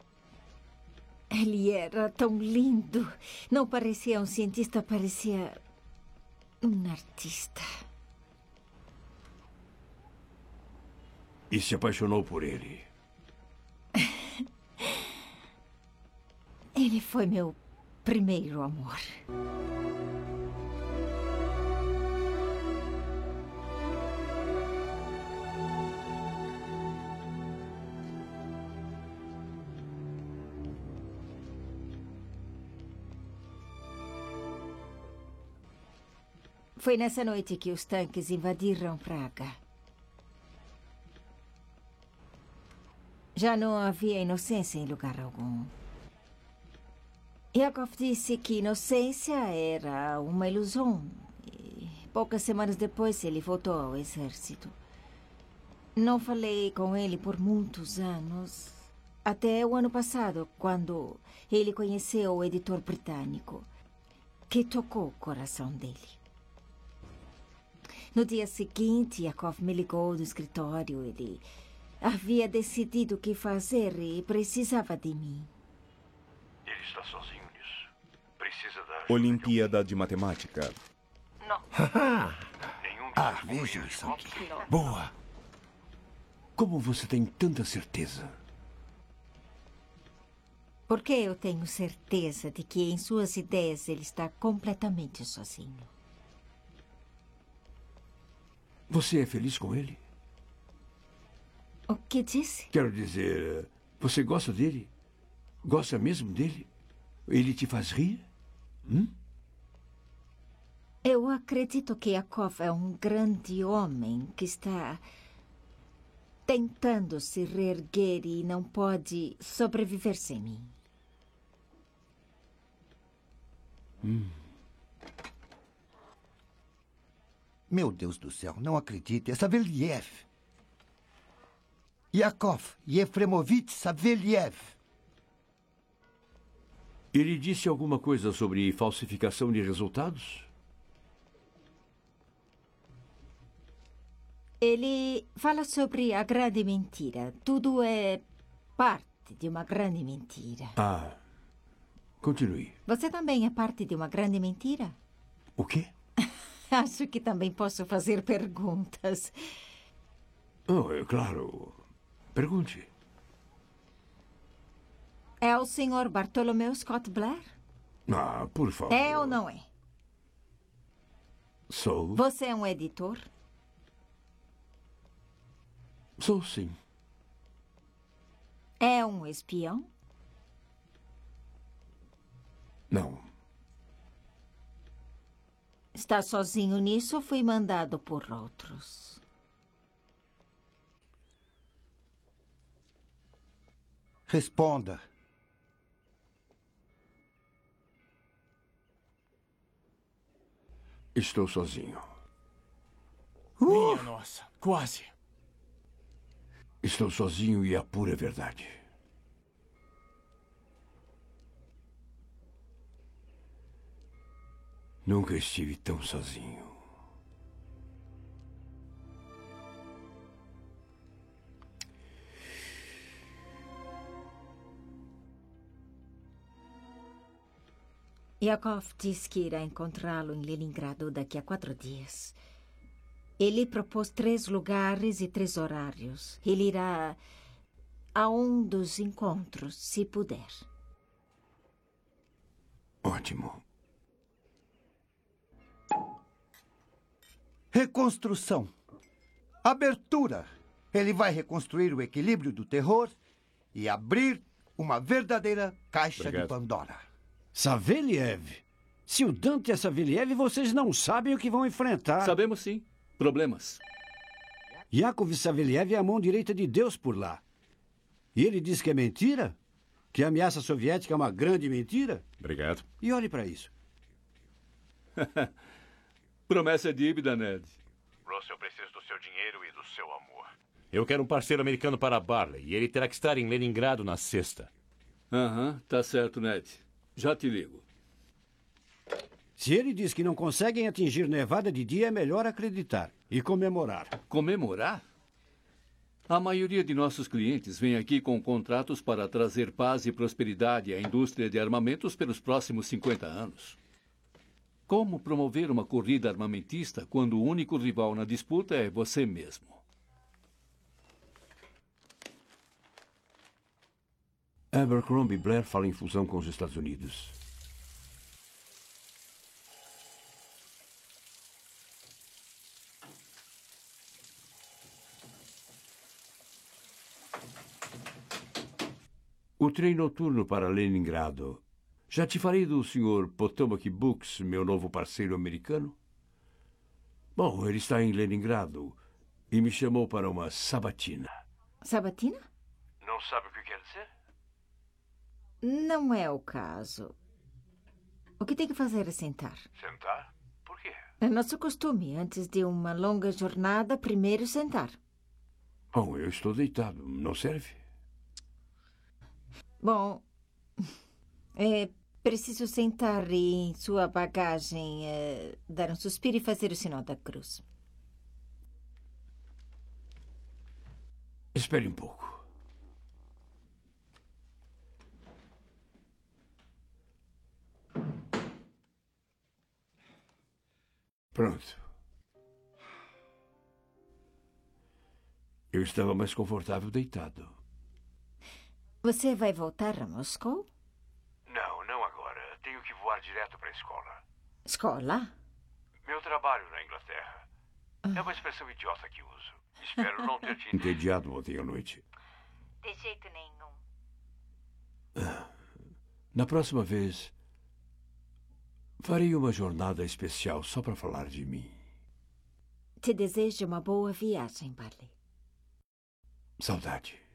Ele era tão lindo. Não parecia um cientista, parecia um artista. E se apaixonou por ele? Ele foi meu primeiro amor. Foi nessa noite que os tanques invadiram Praga. Já não havia inocência em lugar algum. Yakov disse que inocência era uma ilusão. E poucas semanas depois, ele voltou ao exército. Não falei com ele por muitos anos. Até o ano passado, quando ele conheceu o editor britânico, que tocou o coração dele. No dia seguinte, Yakov me ligou do escritório. Ele havia decidido o que fazer e precisava de mim. Ele está sozinho nisso. Precisa da... Olimpíada de Matemática. Não. Veja isso aqui. Boa. Como você tem tanta certeza? Porque eu tenho certeza de que em suas ideias ele está completamente sozinho. Você é feliz com ele? O que disse? Quero dizer, você gosta dele? Gosta mesmo dele? Ele te faz rir? Eu acredito que Yakov é um grande homem que está tentando se reerguer e não pode sobreviver sem mim. Meu Deus do céu, não acredito. É Saveliev. Yakov Yefremovich Saveliev. Ele disse alguma coisa sobre falsificação de resultados? Ele fala sobre a grande mentira. Tudo é parte de uma grande mentira. Ah, continue. Você também é parte de uma grande mentira? O quê? Acho que também posso fazer perguntas. Oh, é claro. Pergunte. É o senhor Bartolomeu Scott Blair? Ah, por favor. É ou não é? Sou. Você é um editor? Sou, sim. É um espião? Não. Está sozinho nisso ou foi mandado por outros? Responda. Estou sozinho. Minha nossa, quase. Estou sozinho e a pura verdade. Nunca estive tão sozinho. Yakov disse que irá encontrá-lo em Leningrado daqui a 4 dias. Ele propôs 3 lugares e 3 horários. Ele irá a um dos encontros, se puder. Ótimo. Reconstrução. Abertura. Ele vai reconstruir o equilíbrio do terror e abrir uma verdadeira caixa de Pandora. Saveliev. Se o Dante é Saveliev, vocês não sabem o que vão enfrentar. Sabemos sim. Problemas. Yakov Saveliev é a mão direita de Deus por lá. E ele diz que é mentira? Que a ameaça soviética é uma grande mentira? Obrigado. E olhe para isso. Promessa é dívida, Ned. Russell, eu preciso do seu dinheiro e do seu amor. Eu quero um parceiro americano para Barley e ele terá que estar em Leningrado na sexta. Aham, tá certo, Ned. Já te ligo. Se ele diz que não conseguem atingir Nevada de dia, é melhor acreditar e comemorar. Comemorar? A maioria de nossos clientes vem aqui com contratos para trazer paz e prosperidade à indústria de armamentos pelos próximos 50 anos. Como promover uma corrida armamentista quando o único rival na disputa é você mesmo? Abercrombie Blair fala em fusão com os Estados Unidos. O trem noturno para Leningrado. Já te falei do Sr. Potomac Books, meu novo parceiro americano? Bom, ele está em Leningrado e me chamou para uma sabatina. Sabatina? Não sabe o que quer dizer? Não é o caso. O que tem que fazer é sentar. Sentar? Por quê? É nosso costume. Antes de uma longa jornada, primeiro sentar. Bom, eu estou deitado. Não serve? Bom, é preciso sentar e em sua bagagem dar um suspiro e fazer o sinal da cruz. Espere um pouco. Pronto. Eu estava mais confortável deitado. Você vai voltar a Moscou? Não agora. Tenho que voar direto para a escola. Escola? Meu trabalho na Inglaterra. É uma expressão idiota que uso. Espero não ter te entediado ontem à noite. De jeito nenhum. Na próxima vez, Farei uma jornada especial só para falar de mim. Te desejo uma boa viagem, Barley. Saudade.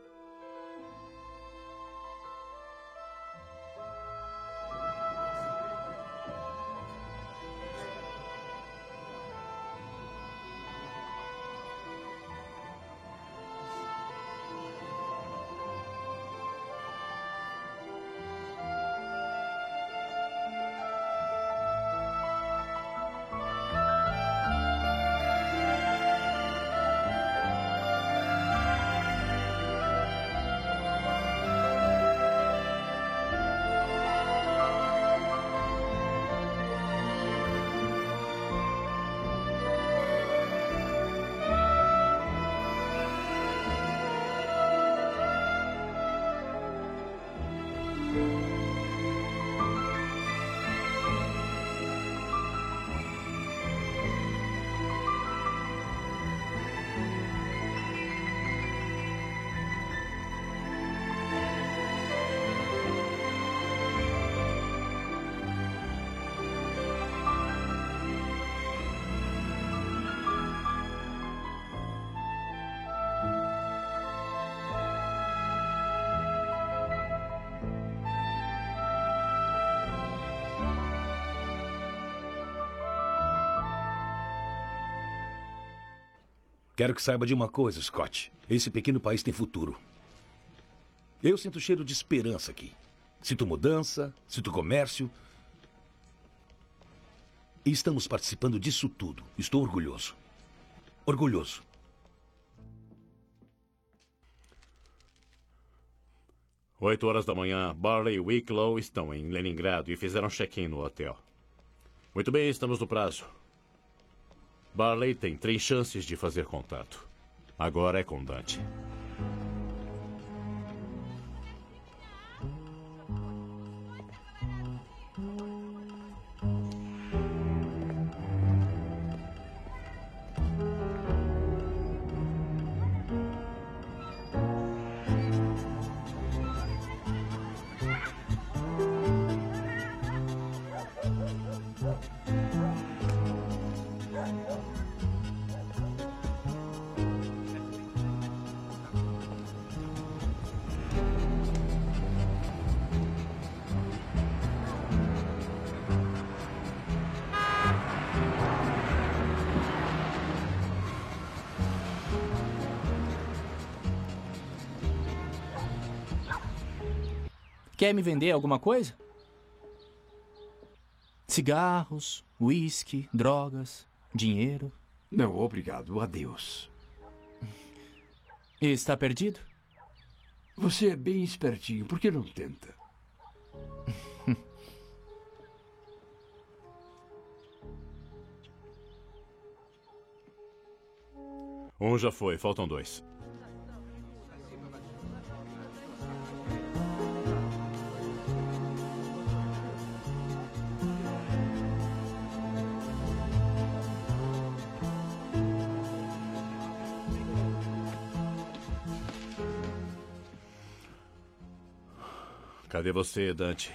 Quero que saiba de uma coisa, Scott. Esse pequeno país tem futuro. Eu sinto cheiro de esperança aqui. Sinto mudança, sinto comércio. E estamos participando disso tudo. Estou orgulhoso. Orgulhoso. Oito horas da manhã, Barley e Wicklow estão em Leningrado e fizeram check-in no hotel. Muito bem, estamos no prazo. Barley tem 3 chances de fazer contato. Agora é com Dante. Quer me vender alguma coisa? Cigarros, uísque, drogas, dinheiro? Não, obrigado. Adeus. Está perdido? Você é bem espertinho. Por que não tenta? Um já foi, faltam 2. Cadê você, Dante?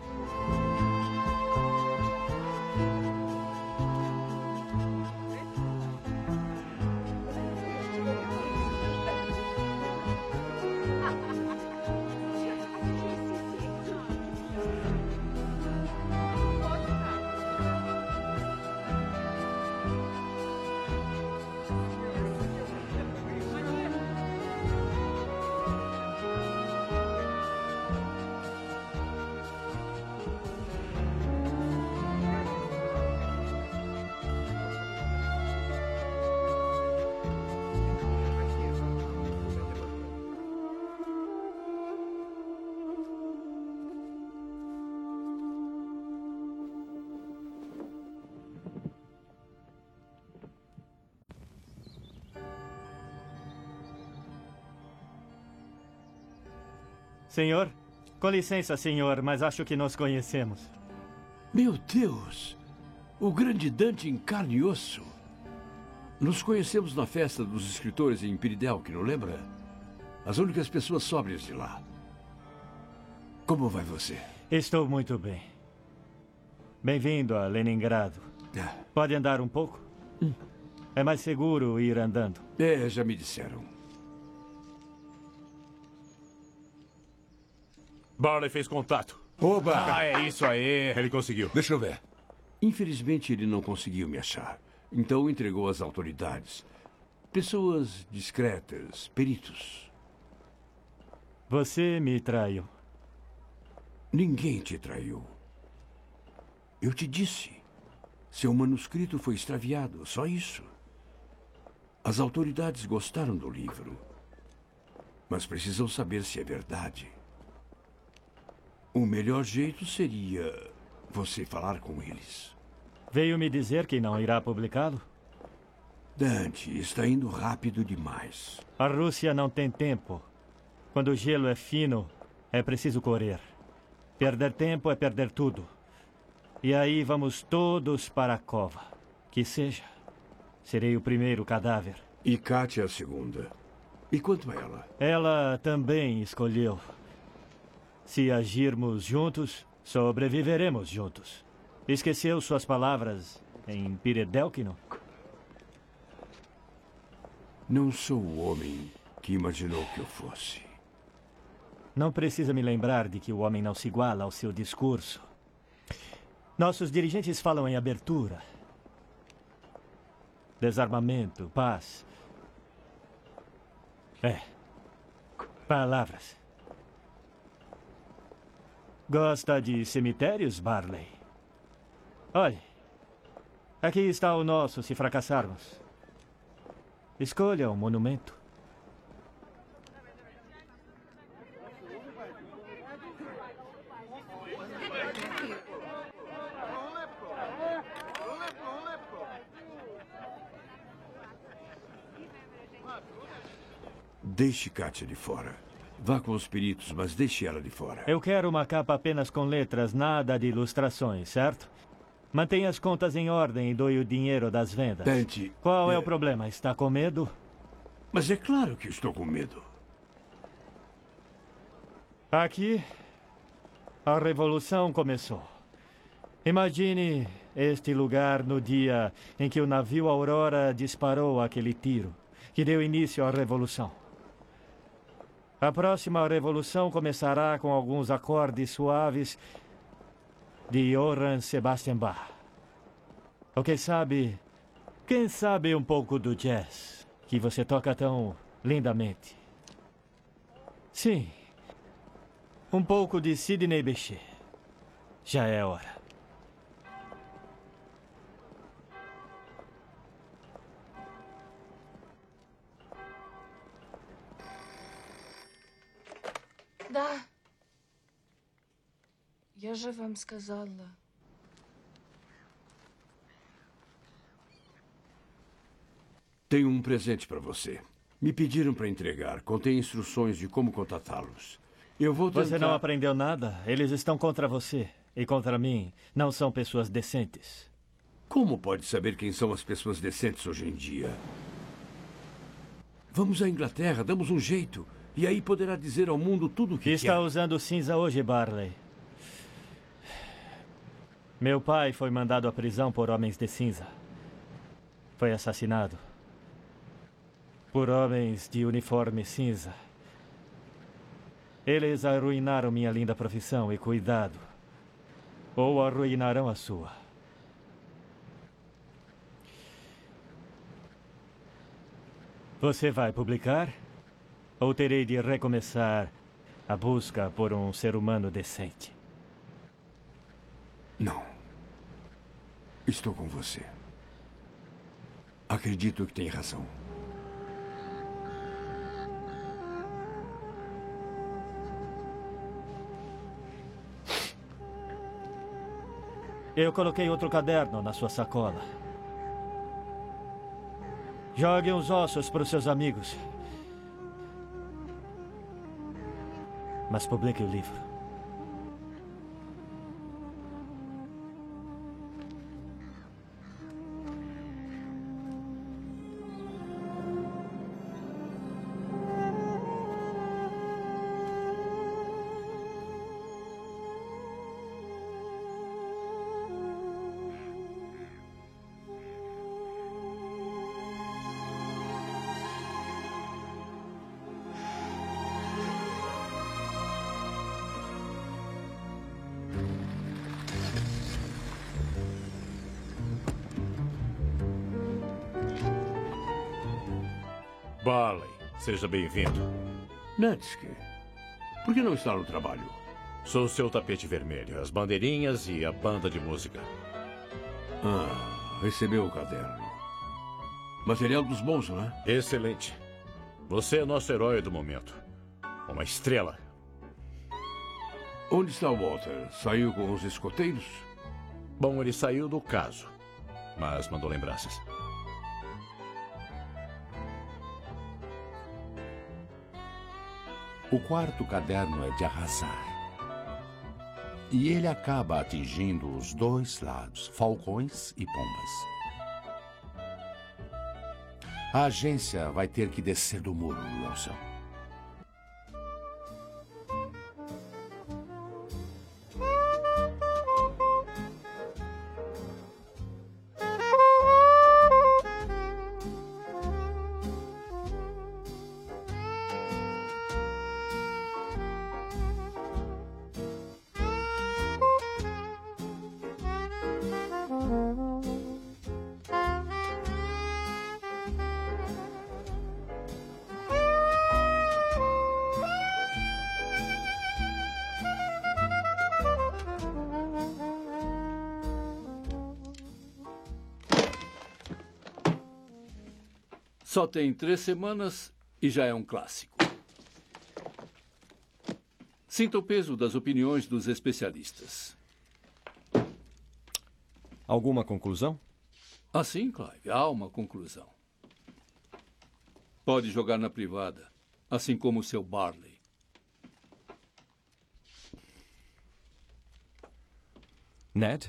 Senhor? Com licença, senhor, mas acho que nos conhecemos. Meu Deus! O grande Dante em carne e osso. Nos conhecemos na festa dos escritores em Piridel, não lembra? As únicas pessoas sóbrias de lá. Como vai você? Estou muito bem. Bem-vindo a Leningrado. Pode andar um pouco? É mais seguro ir andando. Já me disseram. Barley fez contato. Oba! É isso aí. Ele conseguiu. Deixa eu ver. Infelizmente, ele não conseguiu me achar. Então, entregou às autoridades. Pessoas discretas, peritos. Você me traiu. Ninguém te traiu. Eu te disse. Seu manuscrito foi extraviado, só isso. As autoridades gostaram do livro, mas precisam saber se é verdade. O melhor jeito seria você falar com eles. Veio me dizer que não irá publicá-lo? Dante, está indo rápido demais. A Rússia não tem tempo. Quando o gelo é fino, é preciso correr. Perder tempo é perder tudo. E aí vamos todos para a cova. Que seja. Serei o primeiro cadáver. E Kátia a segunda. E quanto a ela? Ela também escolheu. Se agirmos juntos, sobreviveremos juntos. Esqueceu suas palavras em Piredélquino? Não sou o homem que imaginou que eu fosse. Não precisa me lembrar de que o homem não se iguala ao seu discurso. Nossos dirigentes falam em abertura, desarmamento, paz. Palavras. Gosta de cemitérios, Barley? Olhe, aqui está o nosso se fracassarmos. Escolha um monumento. Deixe Kátia de fora. Vá com os peritos, mas deixe ela de fora. Eu quero uma capa apenas com letras, nada de ilustrações, certo? Mantenha as contas em ordem e doe o dinheiro das vendas. Dante... Qual é o problema? Está com medo? Mas é claro que estou com medo. Aqui, a revolução começou. Imagine este lugar no dia em que o navio Aurora disparou aquele tiro, que deu início à revolução. A próxima revolução começará com alguns acordes suaves de Johann Sebastian Bach. Ou quem sabe um pouco do jazz, que você toca tão lindamente. Sim, um pouco de Sidney Bechet. Já é hora. Да. Я же вам сказала. Tenho um presente para você. Me pediram para entregar. Contém instruções de como contatá-los. Eu vou tentar... Você não aprendeu nada? Eles estão contra você. E contra mim. Não são pessoas decentes. Como pode saber quem são as pessoas decentes hoje em dia? Vamos à Inglaterra, damos um jeito. E aí poderá dizer ao mundo tudo o que Está quer. usando cinza hoje, Barley. Meu pai foi mandado à prisão por homens de cinza. Foi assassinado. Por homens de uniforme cinza. Eles arruinaram minha linda profissão e cuidado. Ou arruinarão a sua. Você vai publicar? Ou terei de recomeçar a busca por um ser humano decente? Não. Estou com você. Acredito que tem razão. Eu coloquei outro caderno na sua sacola. Jogue uns ossos para os seus amigos. Mas publique o livro. Barley, seja bem-vindo. Netsky, por que não está no trabalho? Sou o seu tapete vermelho, as bandeirinhas e a banda de música. Ah, recebeu o caderno. Material dos bons, não é? Excelente. Você é nosso herói do momento. Uma estrela. Onde está o Walter? Saiu com os escoteiros? Bom, ele saiu do caso, mas mandou lembranças. O quarto caderno é de arrasar. E ele acaba atingindo os dois lados, falcões e pombas. A agência vai ter que descer do muro, Wilson. Só tem 3 semanas e já é um clássico. Sinta o peso das opiniões dos especialistas. Alguma conclusão? Sim, Clive, há uma conclusão. Pode jogar na privada, assim como o seu Barley. Ned?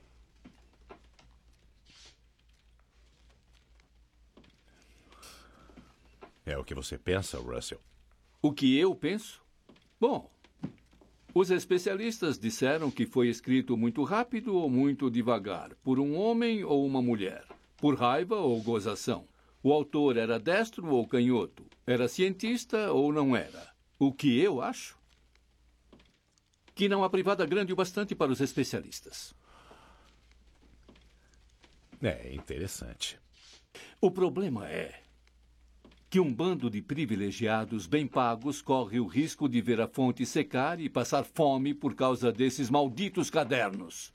É o que você pensa, Russell? O que eu penso? Bom, os especialistas disseram que foi escrito muito rápido ou muito devagar, por um homem ou uma mulher, por raiva ou gozação. O autor era destro ou canhoto, era cientista ou não era. O que eu acho? Que não há privada grande o bastante para os especialistas. É interessante. O problema é que um bando de privilegiados bem pagos corre o risco de ver a fonte secar e passar fome por causa desses malditos cadernos.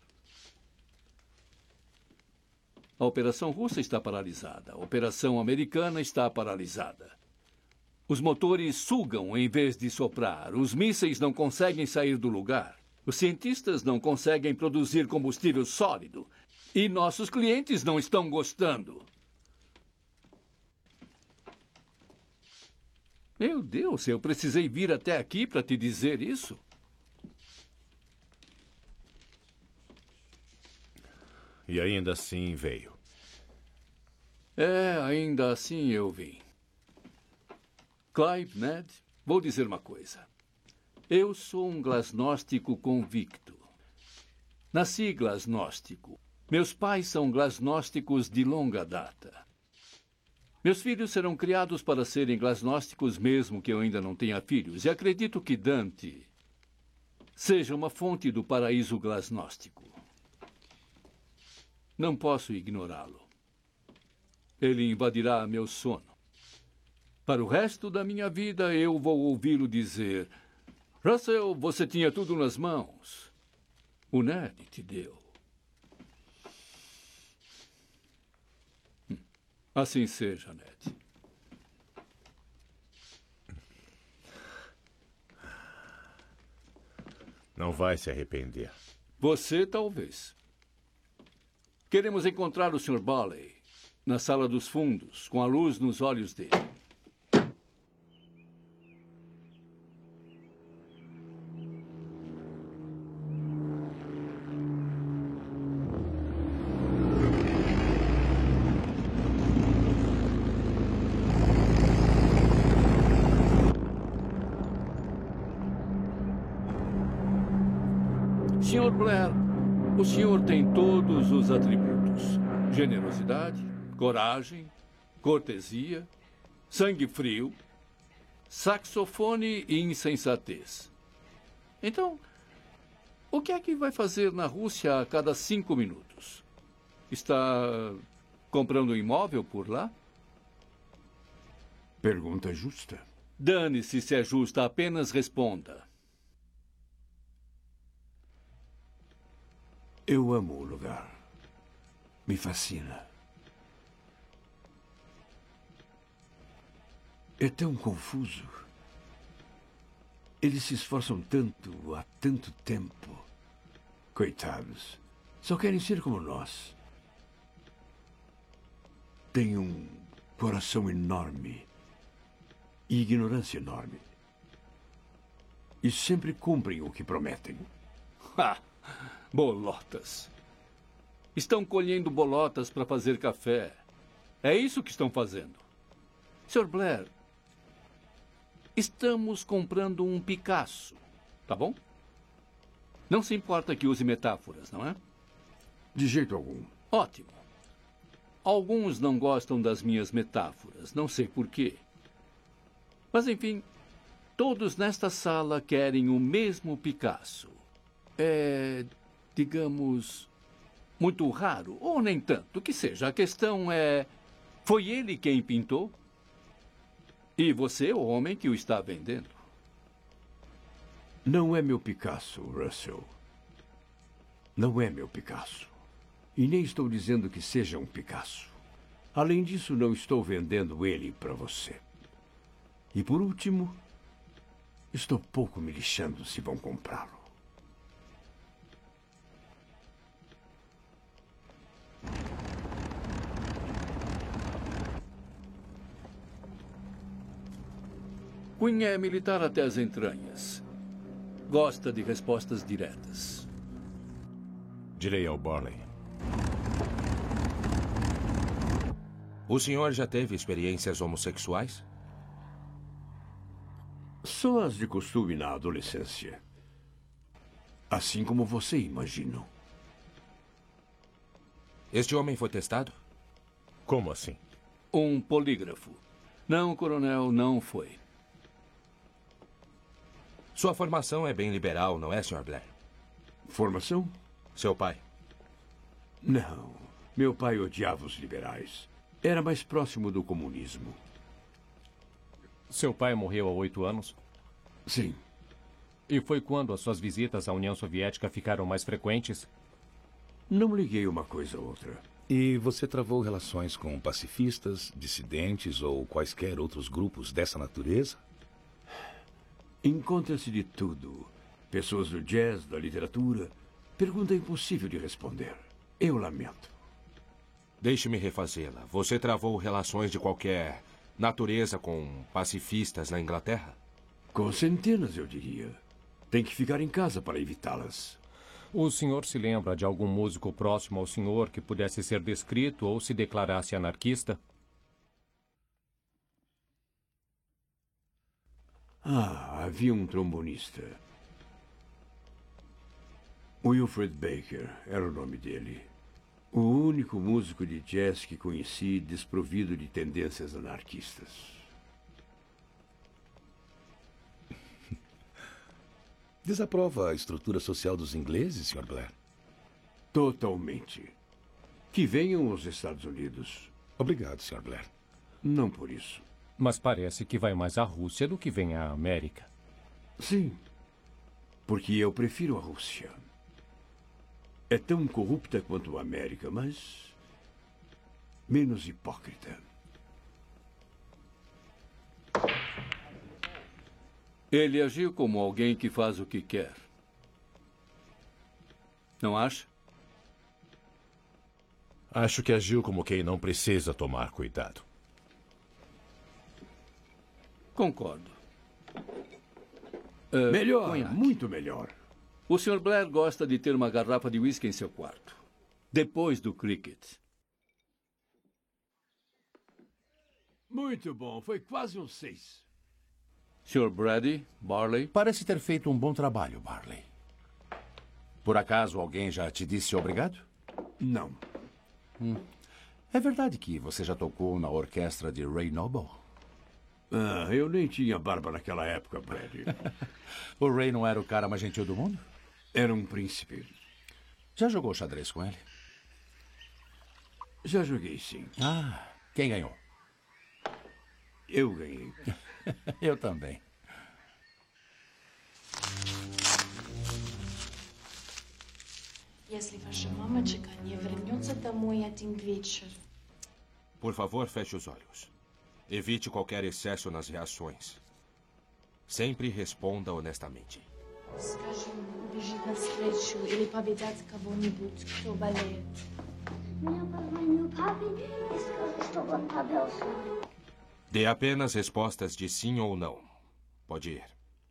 A operação russa está paralisada. A operação americana está paralisada. Os motores sugam em vez de soprar. Os mísseis não conseguem sair do lugar. Os cientistas não conseguem produzir combustível sólido. E nossos clientes não estão gostando. Meu Deus, eu precisei vir até aqui para te dizer isso? E ainda assim veio. Ainda assim eu vim. Clive, Ned, vou dizer uma coisa. Eu sou um glasnóstico convicto. Nasci glasnóstico. Meus pais são glasnósticos de longa data. Meus filhos serão criados para serem glasnósticos mesmo que eu ainda não tenha filhos. E acredito que Dante seja uma fonte do paraíso glasnóstico. Não posso ignorá-lo. Ele invadirá meu sono. Para o resto da minha vida, eu vou ouvi-lo dizer: Russell, você tinha tudo nas mãos. O Ned te deu. Assim seja, Ned. Não vai se arrepender. Você, talvez. Queremos encontrar o Sr. Barley na sala dos fundos, com a luz nos olhos dele. Sr. Blair, o senhor tem todos os atributos: generosidade, coragem, cortesia, sangue frio, saxofone e insensatez. Então, o que é que vai fazer na Rússia a cada 5 minutos? Está comprando um imóvel por lá? Pergunta justa. Dane-se se é justa, apenas responda. Eu amo o lugar. Me fascina. É tão confuso. Eles se esforçam tanto há tanto tempo. Coitados. Só querem ser como nós. Têm um coração enorme. E ignorância enorme. E sempre cumprem o que prometem. Ha! Bolotas. Estão colhendo bolotas para fazer café. É isso que estão fazendo. Sr. Blair, estamos comprando um Picasso, tá bom? Não se importa que use metáforas, não é? De jeito algum. Ótimo. Alguns não gostam das minhas metáforas, não sei por quê. Mas, enfim, todos nesta sala querem o mesmo Picasso. É, digamos, muito raro, ou nem tanto, que seja. A questão é, foi ele quem pintou? E você, o homem que o está vendendo? Não é meu Picasso, Russell. Não é meu Picasso. E nem estou dizendo que seja um Picasso. Além disso, não estou vendendo ele para você. E por último, estou pouco me lixando se vão comprá-lo. Quinn é militar até as entranhas. Gosta de respostas diretas. Direi ao Barley. O senhor já teve experiências homossexuais? Só as de costume na adolescência. Assim como você, imagino. Este homem foi testado? Como assim? Um polígrafo. Não, coronel, não foi. Sua formação é bem liberal, não é, Sr. Blair? Formação? Seu pai? Não. Meu pai odiava os liberais. Era mais próximo do comunismo. Seu pai morreu há 8 anos? Sim. E foi quando as suas visitas à União Soviética ficaram mais frequentes? Não liguei uma coisa a outra. E você travou relações com pacifistas, dissidentes ou quaisquer outros grupos dessa natureza? Encontra-se de tudo. Pessoas do jazz, da literatura. Pergunta impossível de responder. Eu lamento. Deixe-me refazê-la. Você travou relações de qualquer natureza com pacifistas na Inglaterra? Com centenas, eu diria. Tem que ficar em casa para evitá-las. O senhor se lembra de algum músico próximo ao senhor que pudesse ser descrito ou se declarasse anarquista? Havia um trombonista. Wilfred Baker era o nome dele. O único músico de jazz que conheci desprovido de tendências anarquistas. Desaprova a estrutura social dos ingleses, Sr. Blair? Totalmente. Que venham os Estados Unidos. Obrigado, Sr. Blair. Não por isso. Mas parece que vai mais à Rússia do que vem à América. Sim. Porque eu prefiro a Rússia. É tão corrupta quanto a América, mas menos hipócrita. Ele agiu como alguém que faz o que quer. Não acha? Acho que agiu como quem não precisa tomar cuidado. Concordo. Melhor, conhaque. Muito melhor. O Sr. Blair gosta de ter uma garrafa de whisky em seu quarto. Depois do cricket. Muito bom. Foi quase um 6. Sr. Brady, Barley. Parece ter feito um bom trabalho, Barley. Por acaso alguém já te disse obrigado? Não. É verdade que você já tocou na orquestra de Ray Noble? Eu nem tinha barba naquela época, Brady. O Ray não era o cara mais gentil do mundo? Era um príncipe. Já jogou xadrez com ele? Já joguei, sim. Quem ganhou? Eu ganhei. Eu também. Если ваша мамочка не вернется домой один вечер. Por favor, feche os olhos. Evite qualquer excesso nas reações. Sempre responda honestamente. Скажем, убежит навстречу или поведать кого-нибудь, кто болеет. Я позвоню папе и скажу, чтобы он повел с нами. Dê apenas respostas de sim ou não. Pode ir.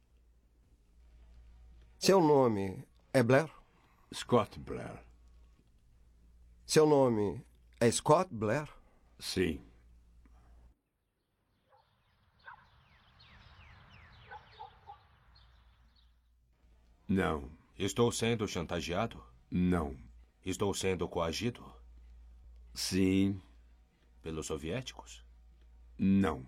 Seu nome é Blair? Scott Blair. Seu nome é Scott Blair? Sim. Não. Estou sendo chantageado? Não. Estou sendo coagido? Sim. Pelos soviéticos? Não.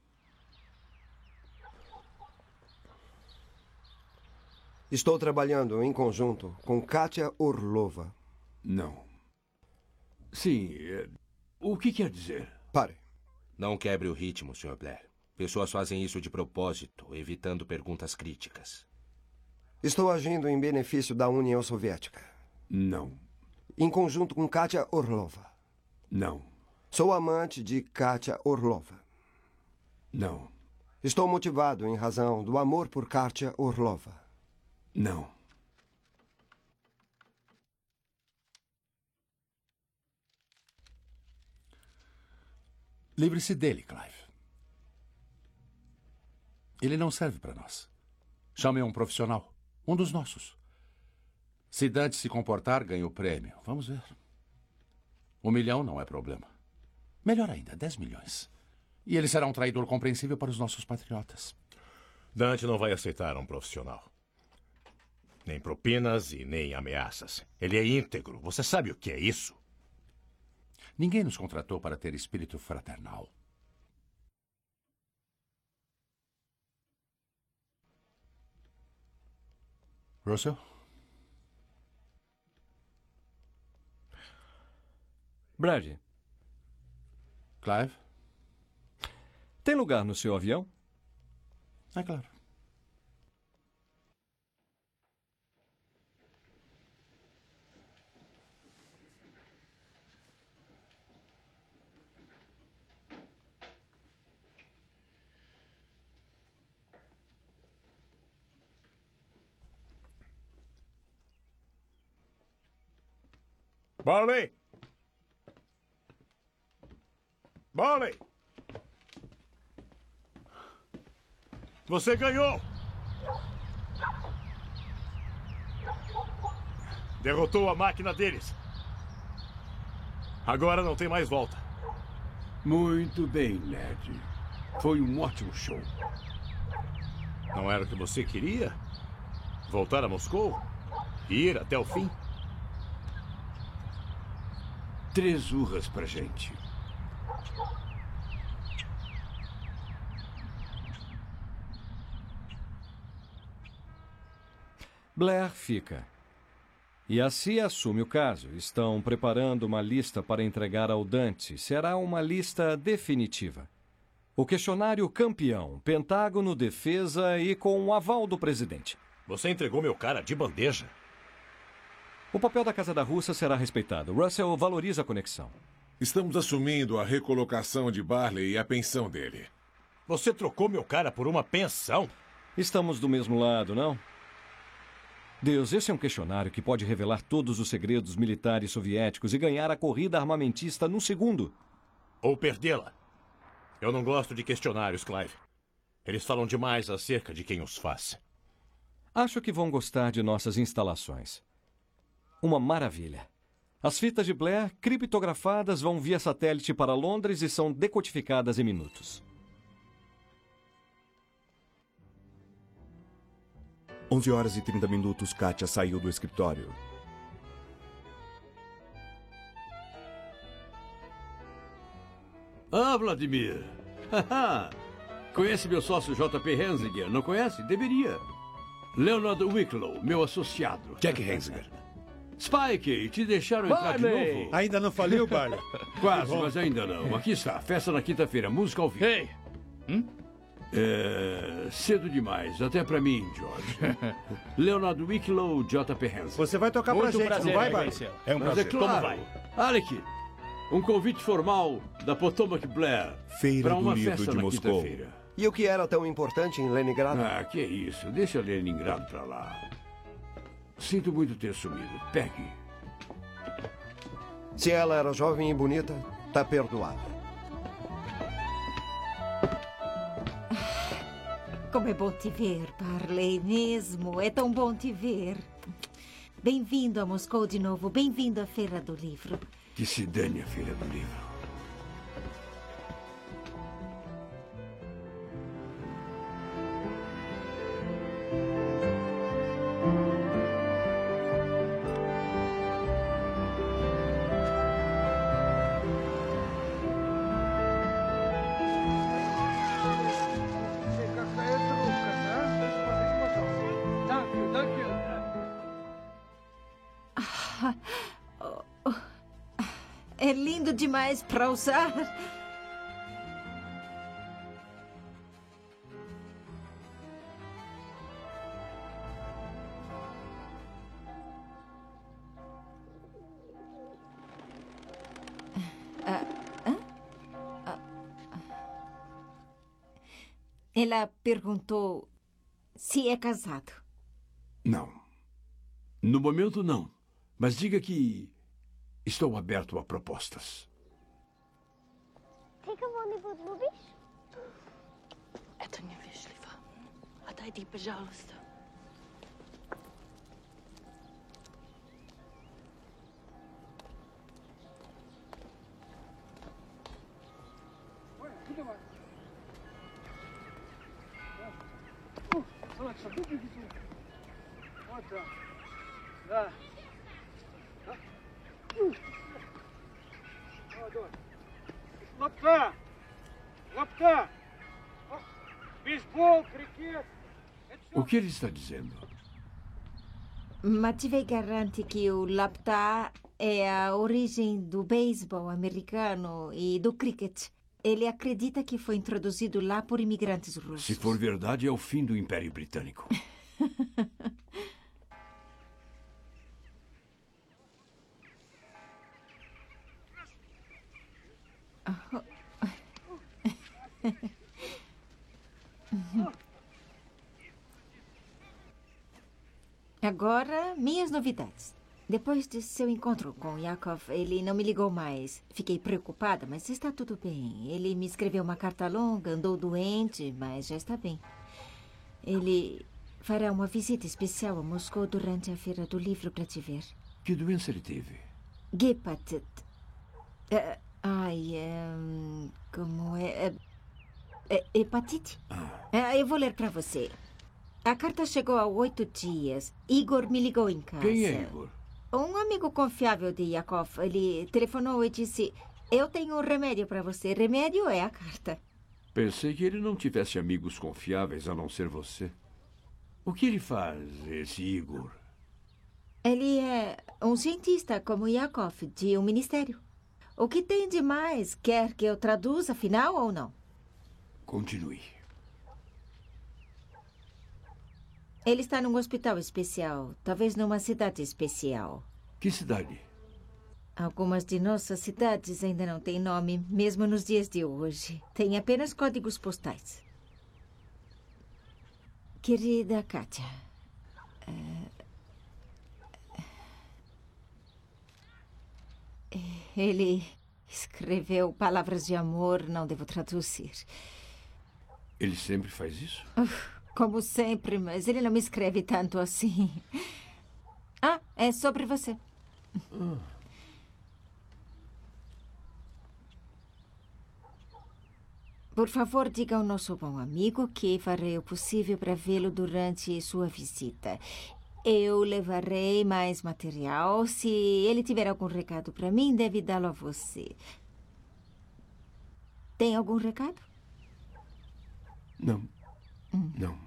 Estou trabalhando em conjunto com Katia Orlova. Não. Sim. O que quer dizer? Pare. Não quebre o ritmo, Sr. Blair. Pessoas fazem isso de propósito, evitando perguntas críticas. Estou agindo em benefício da União Soviética. Não. Em conjunto com Katia Orlova. Não. Sou amante de Katia Orlova. Não. Estou motivado em razão do amor por Katia Orlova. Não. Livre-se dele, Clive. Ele não serve para nós. Chame um profissional. Um dos nossos. Se Dante se comportar, ganha o prêmio. Vamos ver. 1 milhão não é problema. Melhor ainda, 10 milhões. E ele será um traidor compreensível para os nossos patriotas. Dante não vai aceitar um profissional. Nem propinas e nem ameaças. Ele é íntegro. Você sabe o que é isso? Ninguém nos contratou para ter espírito fraternal. Russell? Brad. Clive? Tem lugar no seu avião? É claro. Barley! Barley! Você ganhou! Derrotou a máquina deles. Agora não tem mais volta. Muito bem, Ned. Foi um ótimo show. Não era o que você queria? Voltar a Moscou? Ir até o fim? 3 urras pra gente. Blair fica. E a CIA assume o caso. Estão preparando uma lista para entregar ao Dante. Será uma lista definitiva. O questionário campeão, Pentágono, Defesa e com o aval do presidente. Você entregou meu cara de bandeja. O papel da Casa da Rússia será respeitado. Russell valoriza a conexão. Estamos assumindo a recolocação de Barley e a pensão dele. Você trocou meu cara por uma pensão? Estamos do mesmo lado, não? Deus, esse é um questionário que pode revelar todos os segredos militares soviéticos e ganhar a corrida armamentista num segundo. Ou perdê-la. Eu não gosto de questionários, Clive. Eles falam demais acerca de quem os faz. Acho que vão gostar de nossas instalações. Uma maravilha. As fitas de Blair, criptografadas, vão via satélite para Londres e são decodificadas em minutos. 11h30, Katia saiu do escritório. Ah, Vladimir. Conhece meu sócio J.P. Hensinger? Não conhece? Deveria. Leonard Wicklow, meu associado. Jack Hensinger. Spike, te deixaram entrar de novo? Ainda não faliu, Barley? Quase, mas ainda não. Aqui está, festa na quinta-feira, música ao vivo. Ei, Cedo demais, até pra mim, George. Leonardo Wicklow, J.P. Hansen. Você vai tocar pra gente, não vai, Barley? É um prazer. Claro. Como vai? Alec, um convite formal da Potomac Blair para uma festa na quinta-feira. E o que era tão importante em Leningrado? Que isso. Deixa Leningrado pra lá. Sinto muito ter sumido. Pegue. Se ela era jovem e bonita, tá perdoada. Como é bom te ver, Barley, mesmo. É tão bom te ver. Bem-vindo a Moscou de novo. Bem-vindo à Feira do Livro. Que se dane a Feira do Livro. É lindo demais para usar. Ela perguntou se é casado. Não. No momento, não. Mas diga que estou aberto a propostas. Ты кого-нибудь любишь? Это невежливо. Отойди, пожалуйста. Лапта! Лапта! Бейсбол, крикет! O que ele está dizendo? Matvei garante que o lapta é a origem do beisebol americano e do cricket. Ele acredita que foi introduzido lá por imigrantes russos. Se for verdade, é o fim do Império Britânico. Agora, minhas novidades. Depois de seu encontro com Yakov, ele não me ligou mais. Fiquei preocupada, mas está tudo bem. Ele me escreveu uma carta longa, andou doente, mas já está bem. Ele fará uma visita especial a Moscou durante a Feira do Livro para te ver. Que doença ele teve? Hepatite. Como é? Hepatite? Eu vou ler para você. A carta chegou há 8 dias. Igor me ligou em casa. Quem é Igor? Um amigo confiável de Yakov. Ele telefonou e disse: eu tenho um remédio para você. Remédio é a carta. Pensei que ele não tivesse amigos confiáveis a não ser você. O que ele faz, esse Igor? Ele é um cientista como Yakov, de um ministério. O que tem de mais? Quer que eu traduza afinal ou não? Continue. Ele está num hospital especial, talvez numa cidade especial. Que cidade? Algumas de nossas cidades ainda não têm nome, mesmo nos dias de hoje. Tem apenas códigos postais. Querida Kátia, ele escreveu palavras de amor, não devo traduzir. Ele sempre faz isso? Como sempre, mas ele não me escreve tanto assim. É sobre você. Por favor, diga ao nosso bom amigo que farei o possível para vê-lo durante sua visita. Eu levarei mais material. Se ele tiver algum recado para mim, deve dá-lo a você. Tem algum recado? Não. Não.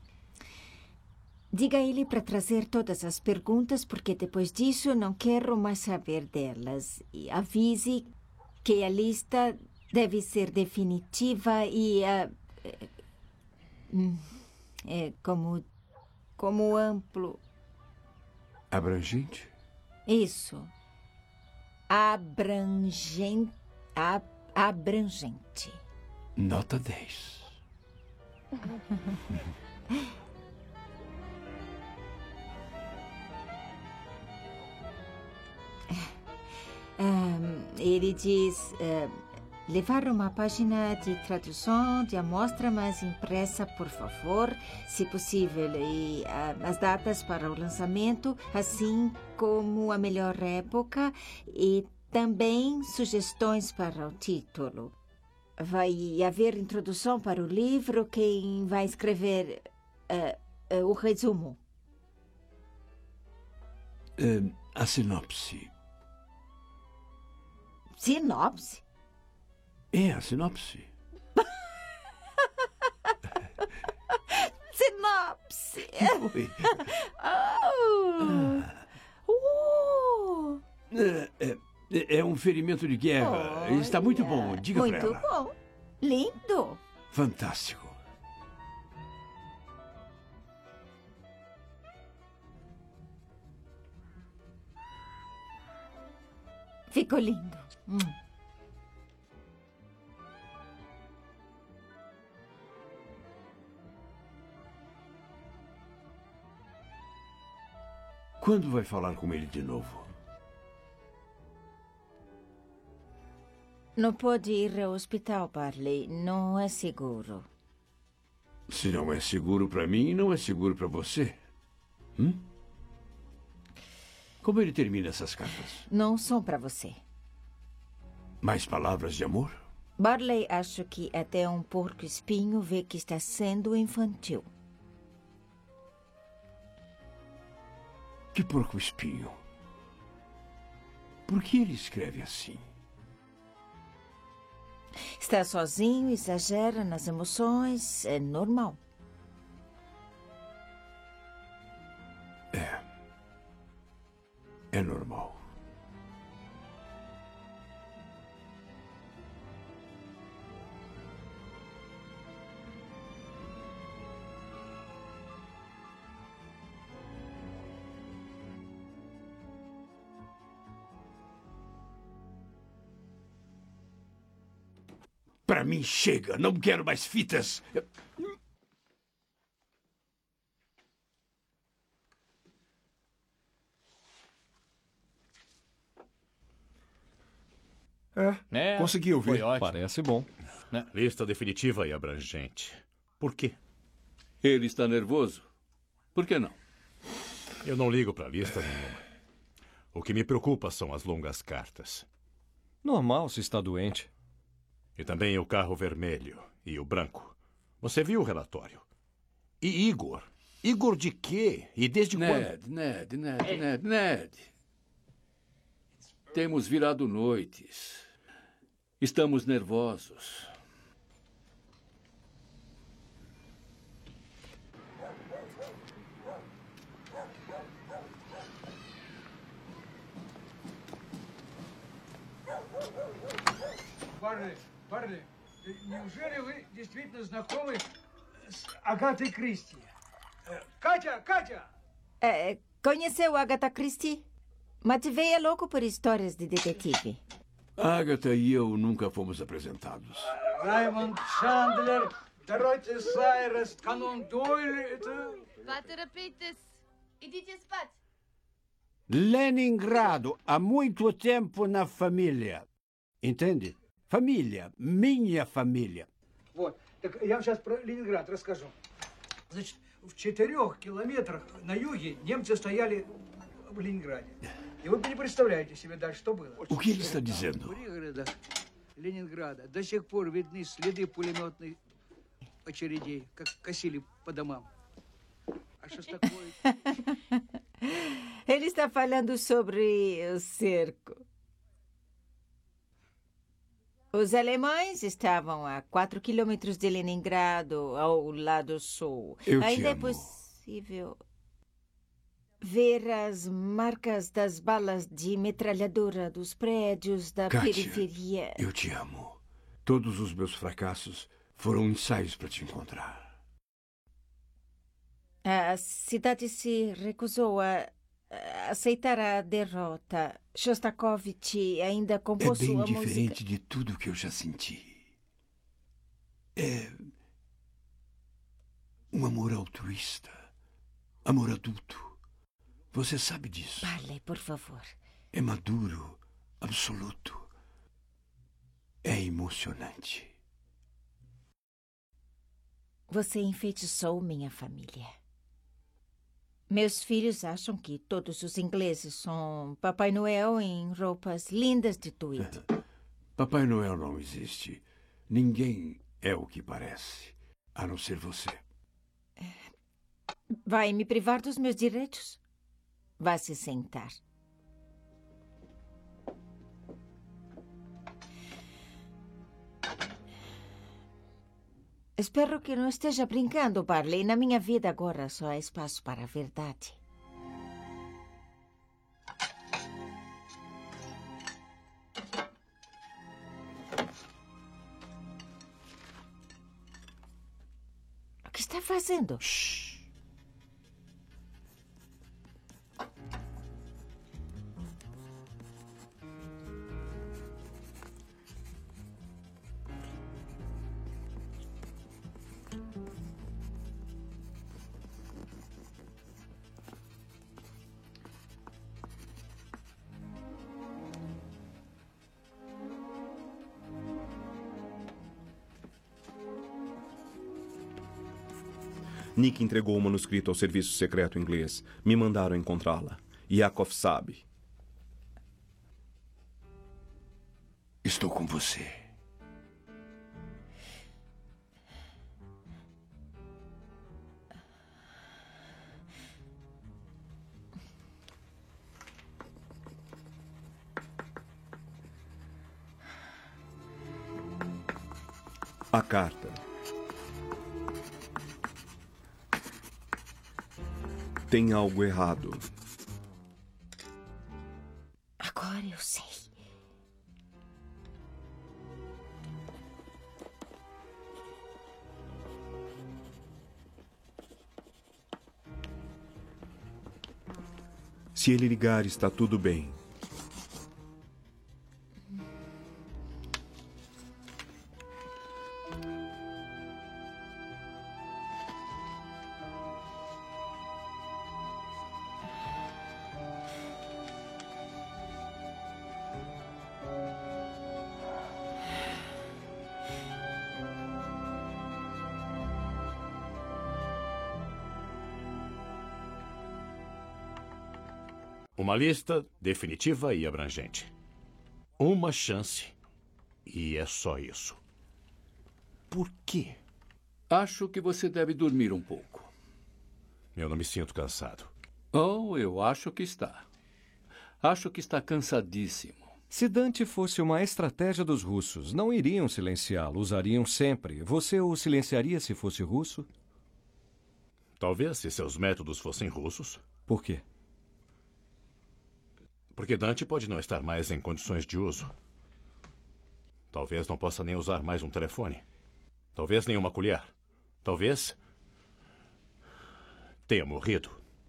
Diga a ele para trazer todas as perguntas, porque depois disso não quero mais saber delas. E avise que a lista deve ser definitiva e É como amplo. Abrangente? Isso. Abrangente. Abrangente. Nota 10. Ele diz levar uma página de tradução de amostra mais impressa, por favor, se possível, e as datas para o lançamento, assim como a melhor época e também sugestões para o título. Vai haver introdução para o livro. Quem vai escrever o resumo? A sinopse. Sinopse? É, a sinopse. Sinopse! Oi. É um ferimento de guerra. Olha. Está muito bom. Diga para ela. Muito bom. Lindo. Fantástico. Ficou lindo. Quando vai falar com ele de novo? Não pode ir ao hospital, Barley. Não é seguro. Se não é seguro para mim, não é seguro para você. Como ele termina essas cartas? Não são para você. Mais palavras de amor? Barley acha que até um porco-espinho vê que está sendo infantil. Que porco-espinho? Por que ele escreve assim? Está sozinho, exagera nas emoções, é normal. É normal. Para mim, chega. Não quero mais fitas. Consegui ouvir. Foi ótimo. Parece bom. Lista definitiva e abrangente. Por quê? Ele está nervoso? Por que não? Eu não ligo para lista nenhuma. O que me preocupa são as longas cartas. Normal se está doente. E também o carro vermelho e o branco. Você viu o relatório? E Igor? Igor de quê? E desde quando? Ned. Temos virado noites. Estamos nervosos. Барли, неужели вы действительно знакомы с Агатой Кристи? Катя! Conheceu Agatha Christie? Matvei é louco por histórias de detetive. Agatha e eu nunca fomos apresentados. Raymond Chandler, Dorothy Sayers, Conan Doyle... Vă toropitесь. Идите спать. Leningrado, há muito tempo na família. Entende? Família, minha família. Вот, так я вам сейчас про Ленинград расскажу. Значит, в 4 километрах на юге немцы стояли в Ленинграде. И вы не представляете себе дальше, что было. O que ele está dizendo? В пригородах Ленинграда до сих пор видны следы пулеметных очередей, как косили по домам. А Шостакович... Ele está falando sobre o cerco. Os alemães estavam a 4 quilômetros de Leningrado, ao lado sul. Ainda é possível ver as marcas das balas de metralhadora dos prédios da Kátia, periferia. Eu te amo. Todos os meus fracassos Foram ensaios para te encontrar. A cidade se recusou a aceitar a derrota. Shostakovich ainda compôs sua música. É bem diferente de tudo que eu já senti. É um amor altruísta. Amor adulto. Você sabe disso. Barley, por favor. É maduro, absoluto. É emocionante. Você enfeitiçou minha família. Meus filhos acham que todos os ingleses são Papai Noel em roupas lindas de tweed. Papai Noel não existe. Ninguém é o que parece, a não ser você. Vai me privar dos meus direitos? Vá se sentar. Espero que não esteja brincando, Barley. Na minha vida agora só há espaço para a verdade. O que está fazendo? Shhh. Nick entregou o manuscrito ao serviço secreto inglês. Me mandaram encontrá-la. Yakov sabe. Estou com você. A carta. Tem algo errado. Agora eu sei. Se ele ligar, está tudo bem. Uma lista definitiva e abrangente. Uma chance. E é só isso. Por quê? Acho que você deve dormir um pouco. Eu não me sinto cansado. Oh, eu acho que está. Acho que está cansadíssimo. Se Dante fosse uma estratégia dos russos, não iriam silenciá-lo, usariam sempre. Você o silenciaria se fosse russo? Talvez se seus métodos fossem russos. Por quê? Porque Dante pode não estar mais em condições de uso. Talvez não possa nem usar mais um telefone. Talvez nem uma colher. Talvez tenha morrido.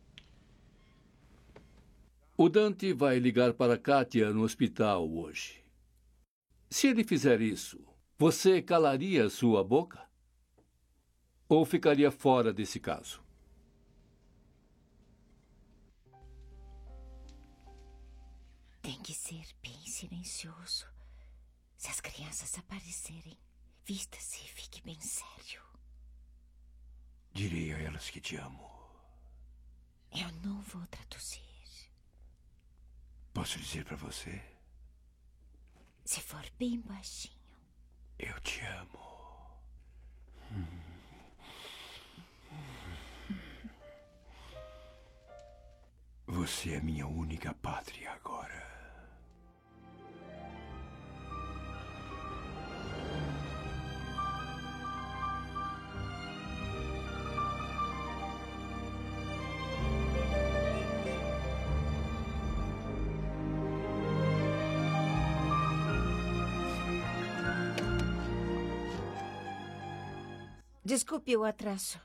O Dante vai ligar para Katia no hospital hoje. Se ele fizer isso, você calaria sua boca? Ou ficaria fora desse caso? Tem que ser bem silencioso. Se as crianças aparecerem, vista-se e fique bem sério. Direi a elas que te amo. Eu não vou traduzir. Posso dizer para você? Se for bem baixinho. Eu te amo. Você é minha única pátria agora. Desculpe o atraso.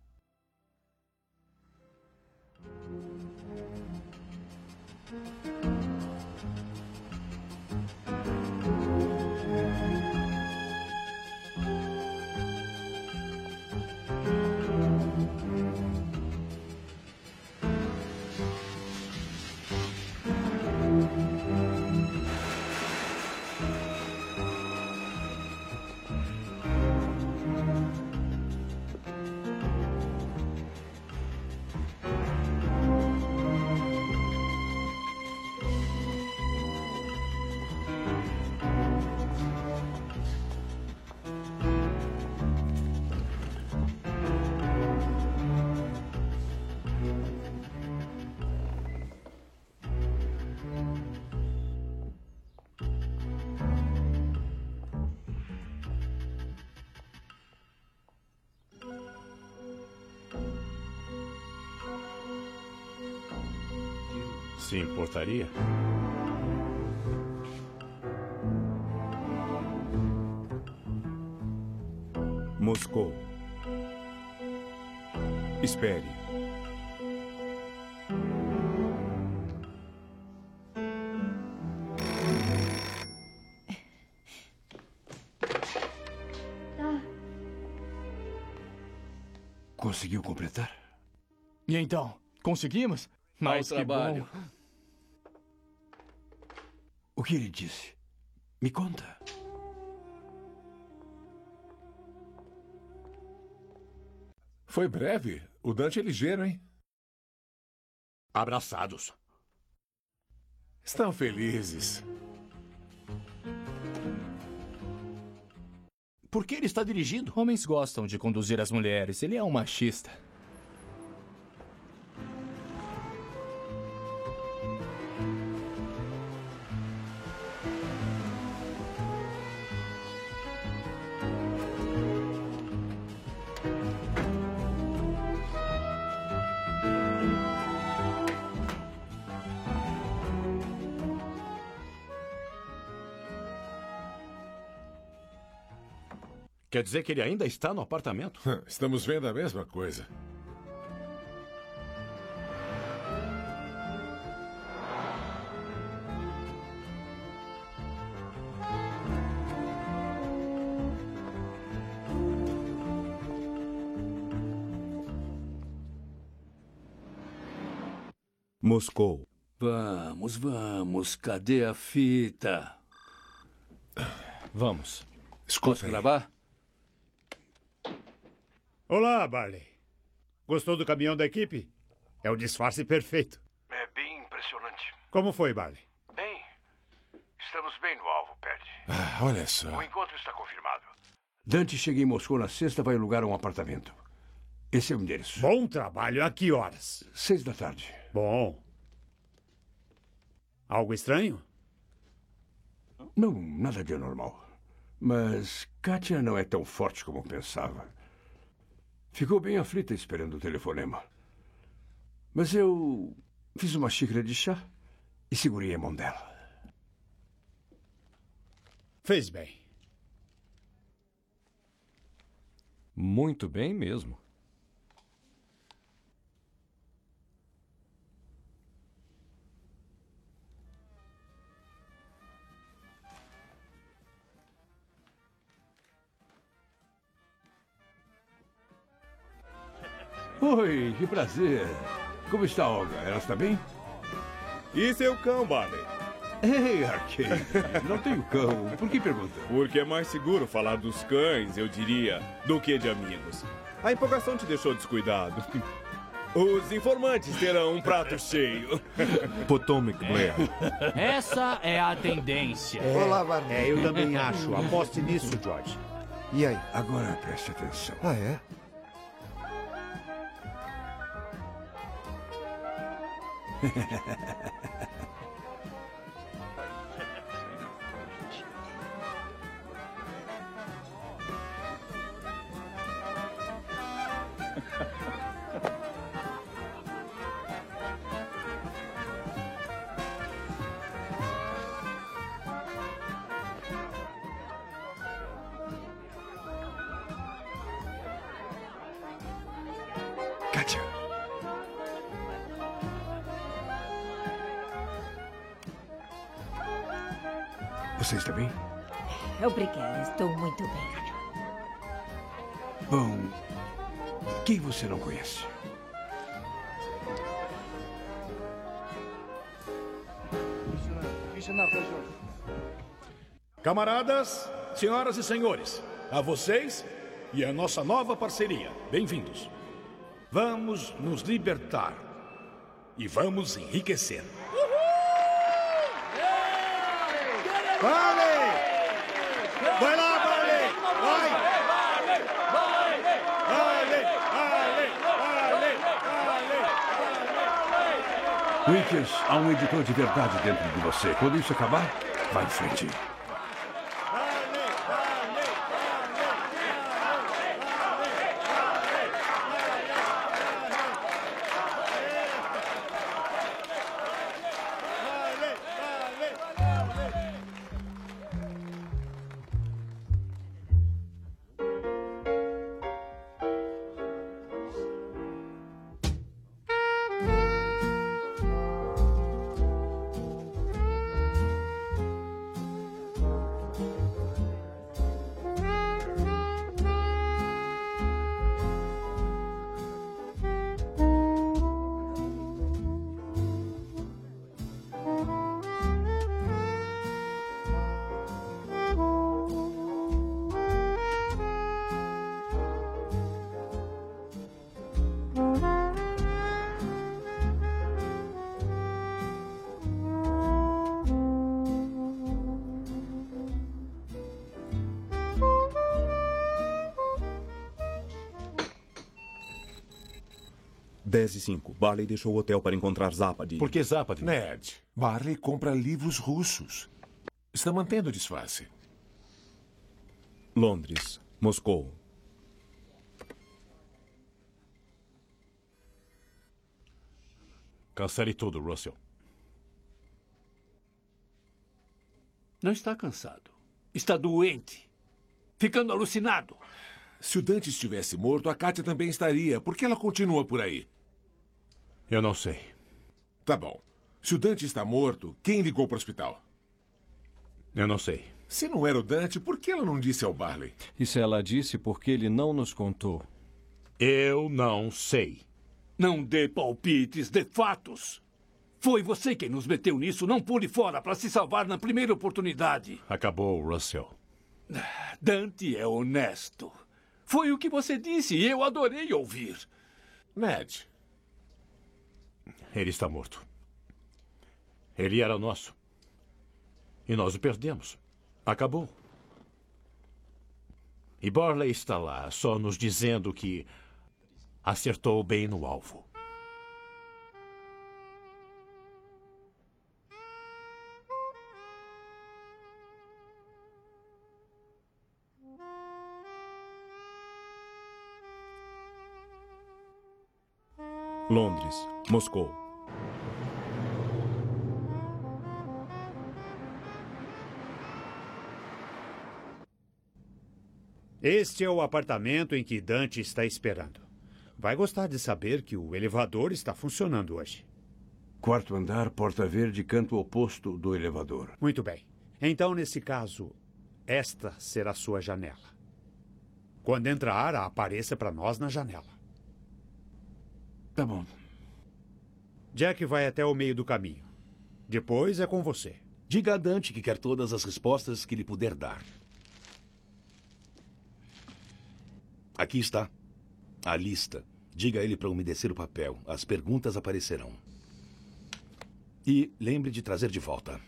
Se importaria? Moscou. Espere. Conseguiu completar? E então, conseguimos? Mas que bom. O que ele disse? Me conta. Foi breve. O Dante é ligeiro, hein? Abraçados. Estão felizes. Por que ele está dirigindo? Homens gostam de conduzir as mulheres. Ele é um machista. Quer dizer que ele ainda está no apartamento? Estamos vendo a mesma coisa. Moscou. Vamos, vamos. Cadê a fita? Vamos. Escuta Posso gravar? Olá, Barley. Gostou do caminhão da equipe? É o disfarce perfeito. É bem impressionante. Como foi, Barley? Bem, estamos bem no alvo, Perry. Olha só. O encontro está confirmado. Dante chega em Moscou na sexta, vai alugar um apartamento. Esse é o endereço. Bom trabalho. A que horas? 6 da tarde. Bom. Algo estranho? Não, nada de anormal. Mas Katia não é tão forte como pensava. Ficou bem aflita esperando o telefonema. Mas eu fiz uma xícara de chá e segurei a mão dela. Fez bem. Muito bem mesmo. Oi, que prazer. Como está a Olga? Ela está bem? E seu cão, Barley? Ei, Arcade. Não tenho cão. Por que pergunta? Porque é mais seguro falar dos cães, eu diria, do que de amigos. A empolgação te deixou descuidado. Os informantes terão um prato cheio. Potomac Blair. Essa é a tendência. Olá, Barney. Eu também acho. Aposte nisso, George. E aí? Agora preste atenção. Ah, é? Você está bem? Obrigada, estou muito bem. Bom, quem você não conhece? Camaradas, senhoras e senhores, a vocês e a nossa nova parceria, bem-vindos. Vamos nos libertar e vamos enriquecer. Barley! Vai lá, Barley! Vai! Barley! Wickers, há um editor de verdade dentro de você. Quando isso acabar, vá em frente. Dez e 5. Barley deixou o hotel para encontrar Zapad. Por que Zapad? Ned, Barley compra livros russos. Está mantendo o disfarce. Londres. Moscou. Cancele tudo, Russell. Não está cansado. Está doente. Ficando alucinado. Se o Dante estivesse morto, a Katia também estaria. Por que ela continua por aí? Eu não sei. Tá bom. Se o Dante está morto, quem ligou para o hospital? Eu não sei. Se não era o Dante, por que ela não disse ao Barley? E se ela disse, por que ele não nos contou? Eu não sei. Não dê palpites, dê fatos. Foi você quem nos meteu nisso. Não pule fora para se salvar na primeira oportunidade. Acabou, Russell. Dante é honesto. Foi o que você disse e eu adorei ouvir. Ned. Ele está morto. Ele era nosso. E nós o perdemos. Acabou. E Barley está lá, só nos dizendo que acertou bem no alvo. Londres. Moscou. Este é o apartamento em que Dante está esperando. Vai gostar de saber que o elevador está funcionando hoje. Quarto andar, porta verde, canto oposto do elevador. Muito bem. Então, nesse caso, esta será sua janela. Quando entrar, apareça para nós na janela. Tá bom. Jack vai até o meio do caminho. Depois é com você. Diga a Dante que quer todas as respostas que lhe puder dar. Aqui está a lista. Diga a ele para umedecer o papel. As perguntas aparecerão. E lembre de trazer de volta.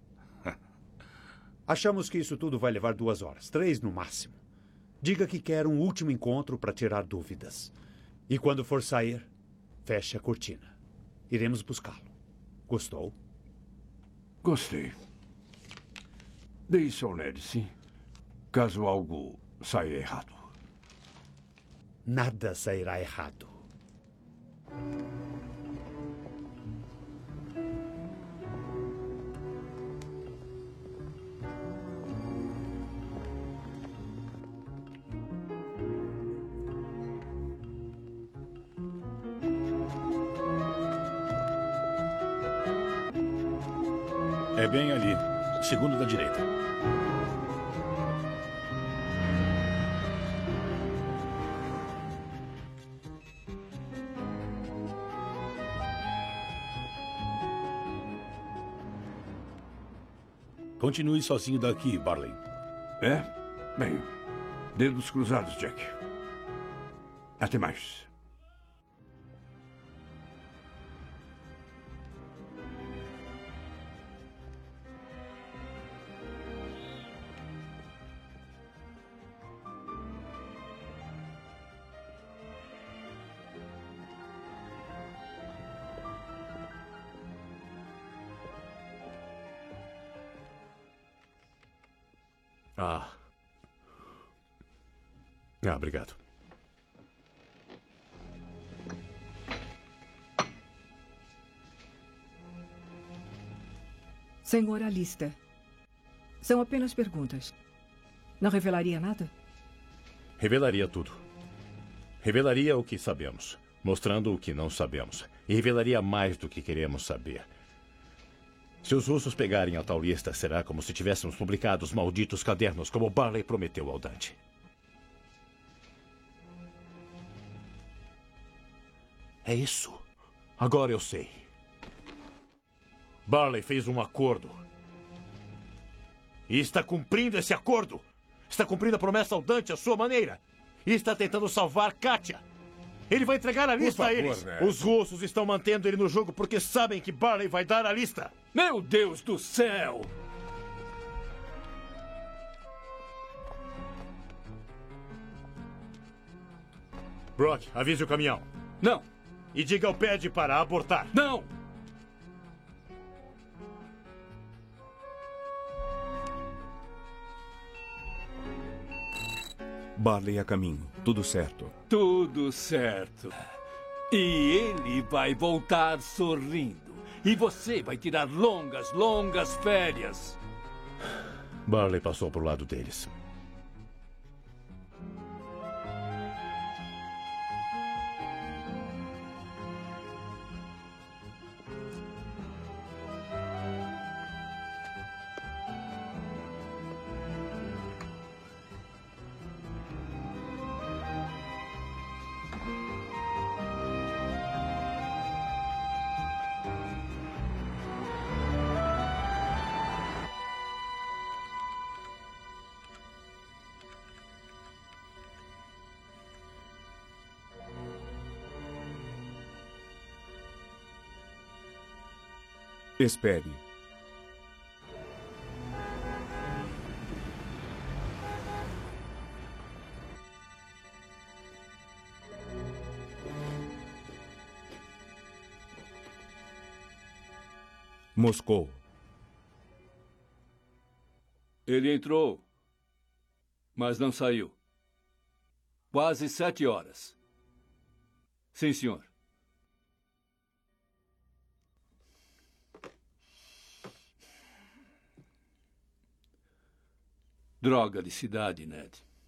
Achamos que isso tudo vai levar 2 horas, 3 no máximo. Diga que quer um último encontro para tirar dúvidas. E quando for sair, feche a cortina. Iremos buscá-lo. Gostou? Gostei. Dê isso ao Ned, sim. Caso algo saia errado. Nada sairá errado. É bem ali. segundo da direita. Continue sozinho daqui, Barley. É? Bem, dedos cruzados, Jack. Até mais. Obrigado. Senhor Alistair, são apenas perguntas. Não revelaria nada? Revelaria tudo. Revelaria o que sabemos, mostrando o que não sabemos. E revelaria mais do que queremos saber. Se os russos pegarem a tal lista, será como se tivéssemos publicado os malditos cadernos, como Barley prometeu ao Dante. É isso. Agora eu sei. Barley fez um acordo. E está cumprindo esse acordo. Está cumprindo a promessa ao Dante à sua maneira. E está tentando salvar Katia. Ele vai entregar a lista a eles. Né? Os russos estão mantendo ele no jogo porque sabem que Barley vai dar a lista. Meu Deus do céu! Brock, avise o caminhão. Não. E diga ao Pad para abortar. Não! Barley a caminho. Tudo certo. Tudo certo. E ele vai voltar sorrindo. E você vai tirar longas, longas férias. Barley passou pro lado deles. Espere. Moscou. Ele entrou, mas não saiu. Quase 7 horas. Sim, senhor. Droga de cidade, Ned.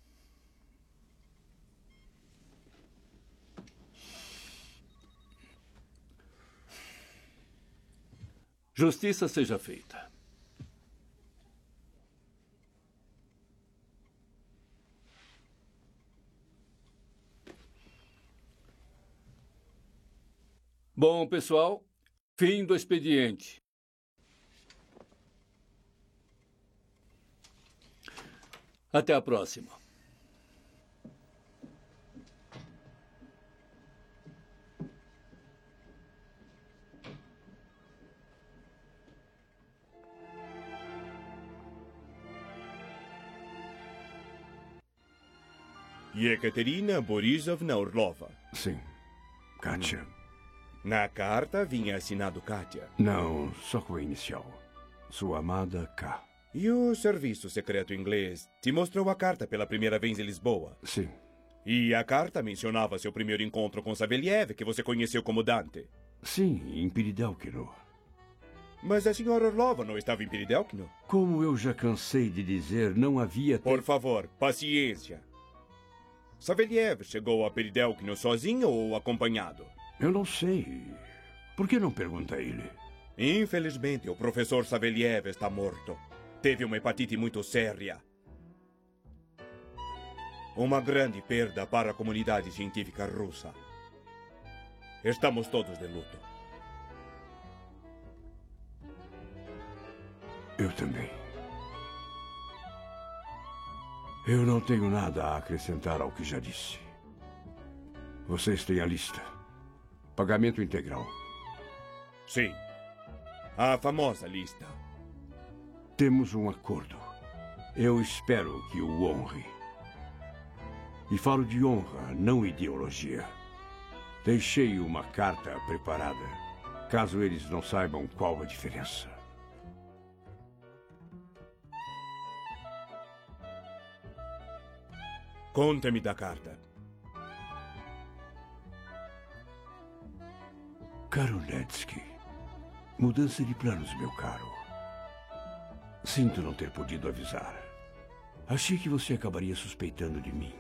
Justiça seja feita. Bom, pessoal, fim do expediente. Até a próxima. Yekaterina Borisovna Orlova. Sim. Katia. Na carta vinha assinado Katia. Não, só com a inicial. Sua amada K. E o serviço secreto inglês te mostrou a carta pela primeira vez em Lisboa? Sim. E a carta mencionava seu primeiro encontro com Saveliev, que você conheceu como Dante? Sim, em Piridelkino. Mas a senhora Orlova não estava em Piridelkino? Como eu já cansei de dizer, não havia... Por favor, paciência. Saveliev chegou a Piridelkino sozinho ou acompanhado? Eu não sei. Por que não pergunta a ele? Infelizmente, o professor Saveliev está morto. teve uma hepatite muito séria. Uma grande perda para a comunidade científica russa. Estamos todos de luto. Eu também. Eu não tenho nada a acrescentar ao que já disse. Vocês têm a lista. Pagamento integral. Sim. A famosa lista. Temos um acordo. Eu espero que o honre. E falo de honra, não ideologia. Deixei uma carta preparada, caso eles não saibam qual a diferença. Conte-me da carta. Caro Netsky, mudança de planos, meu caro. Sinto não ter podido avisar. Achei que você acabaria suspeitando de mim.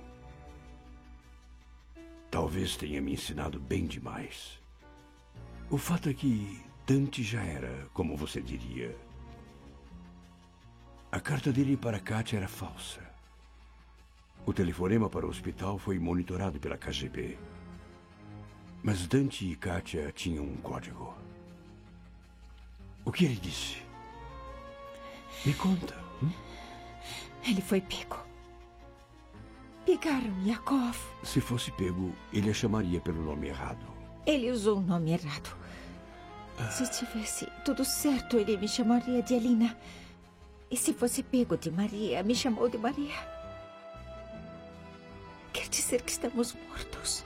Talvez tenha me ensinado bem demais. O fato é que Dante já era, como você diria. A carta dele para Katia era falsa. O telefonema para o hospital foi monitorado pela KGB. Mas Dante e Katia tinham um código. O que ele disse? Me conta. Ele foi pego. Pegaram Yakov. Se fosse pego, ele a chamaria pelo nome errado. Ele usou o nome errado. Se tivesse tudo certo, ele me chamaria de Alina. E se fosse pego de Maria, me chamou de Maria. Quer dizer que estamos mortos.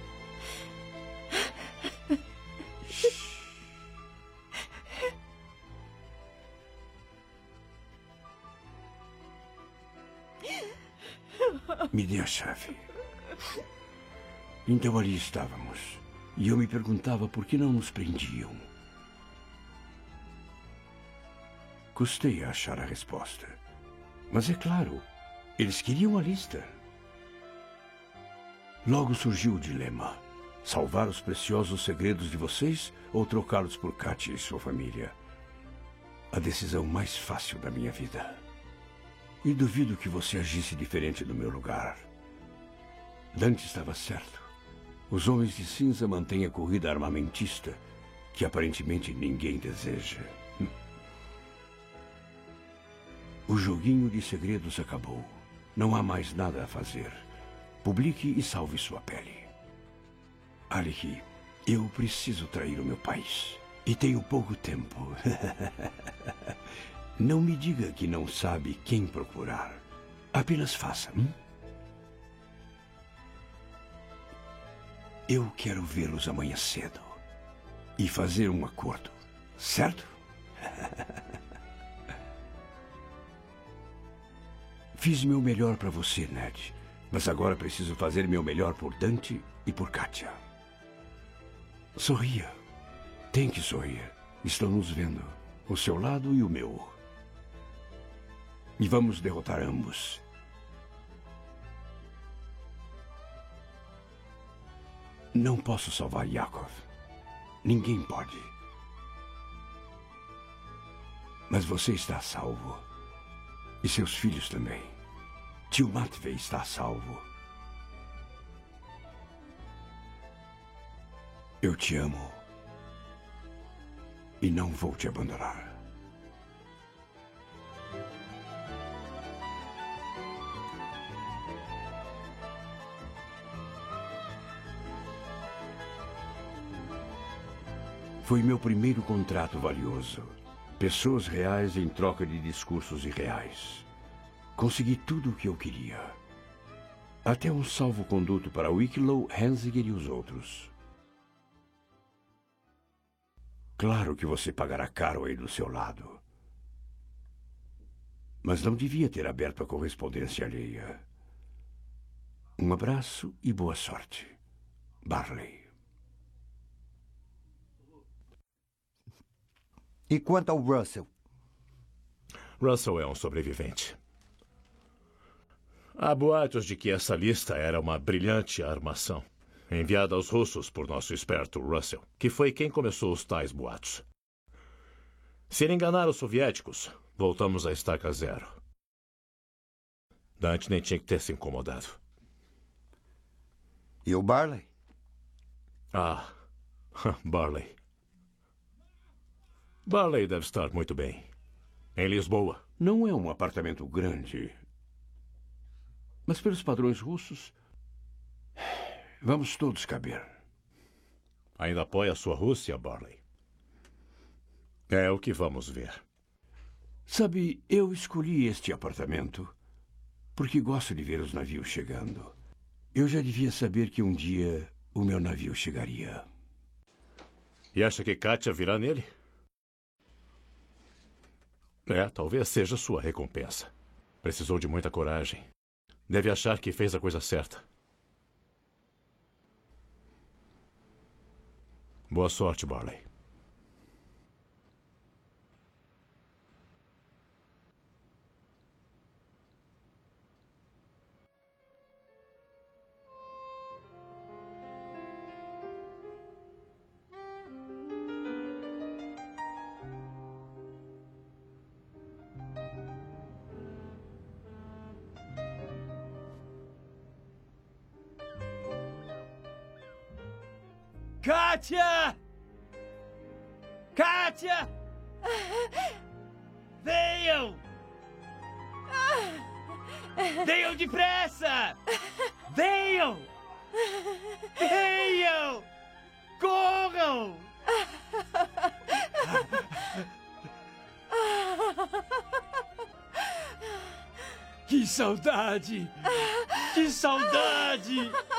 Me dê a chave. Então ali estávamos. E eu me perguntava por que não nos prendiam. Custei a achar a resposta. Mas é claro, eles queriam a lista. Logo surgiu o dilema. Salvar os preciosos segredos de vocês ou trocá-los por Katia e sua família? A decisão mais fácil da minha vida. E duvido que você agisse diferente no meu lugar. Dante estava certo. Os homens de cinza mantêm a corrida armamentista que aparentemente ninguém deseja. O joguinho de segredos acabou. Não há mais nada a fazer. Publique e salve sua pele. Aliki, eu preciso trair o meu país. E tenho pouco tempo. Não me diga que não sabe quem procurar. Apenas faça. Eu quero vê-los amanhã cedo. E fazer um acordo. Certo? Fiz meu melhor para você, Ned. Mas agora preciso fazer meu melhor por Dante e por Katia. Sorria. Tem que sorrir. Estão nos vendo. O seu lado e o meu. E vamos derrotar ambos. Não posso salvar Yakov. Ninguém pode. Mas você está a salvo. E seus filhos também. Tio Matvei está a salvo. Eu te amo. E não vou te abandonar. Foi meu primeiro contrato valioso. Pessoas reais em troca de discursos irreais. Consegui tudo o que eu queria. Até um salvo-conduto para Wicklow, Henziger e os outros. Claro que você pagará caro aí do seu lado. Mas não devia ter aberto a correspondência alheia. Um abraço e boa sorte. Barley. E quanto ao Russell? Russell é um sobrevivente. Há boatos de que essa lista era uma brilhante armação, enviada aos russos por nosso esperto Russell, que foi quem começou os tais boatos. Se ele enganar os soviéticos, Voltamos à estaca zero. Dante nem tinha que ter se incomodado. E o Barley? Ah, Barley. Barley deve estar muito bem. Em Lisboa. Não é um apartamento grande. Mas pelos padrões russos, vamos todos caber. Ainda apoia a sua Rússia, Barley? É o que vamos ver. Sabe, eu escolhi este apartamento porque gosto de ver os navios chegando. Eu já devia saber que um dia o meu navio chegaria. E acha que Katia virá nele? Talvez seja sua recompensa. Precisou de muita coragem. Deve achar que fez a coisa certa. Boa sorte, Barley. Katia! Katia! Venham! Venham depressa! Venham! Venham! Corram! Que saudade! Que saudade!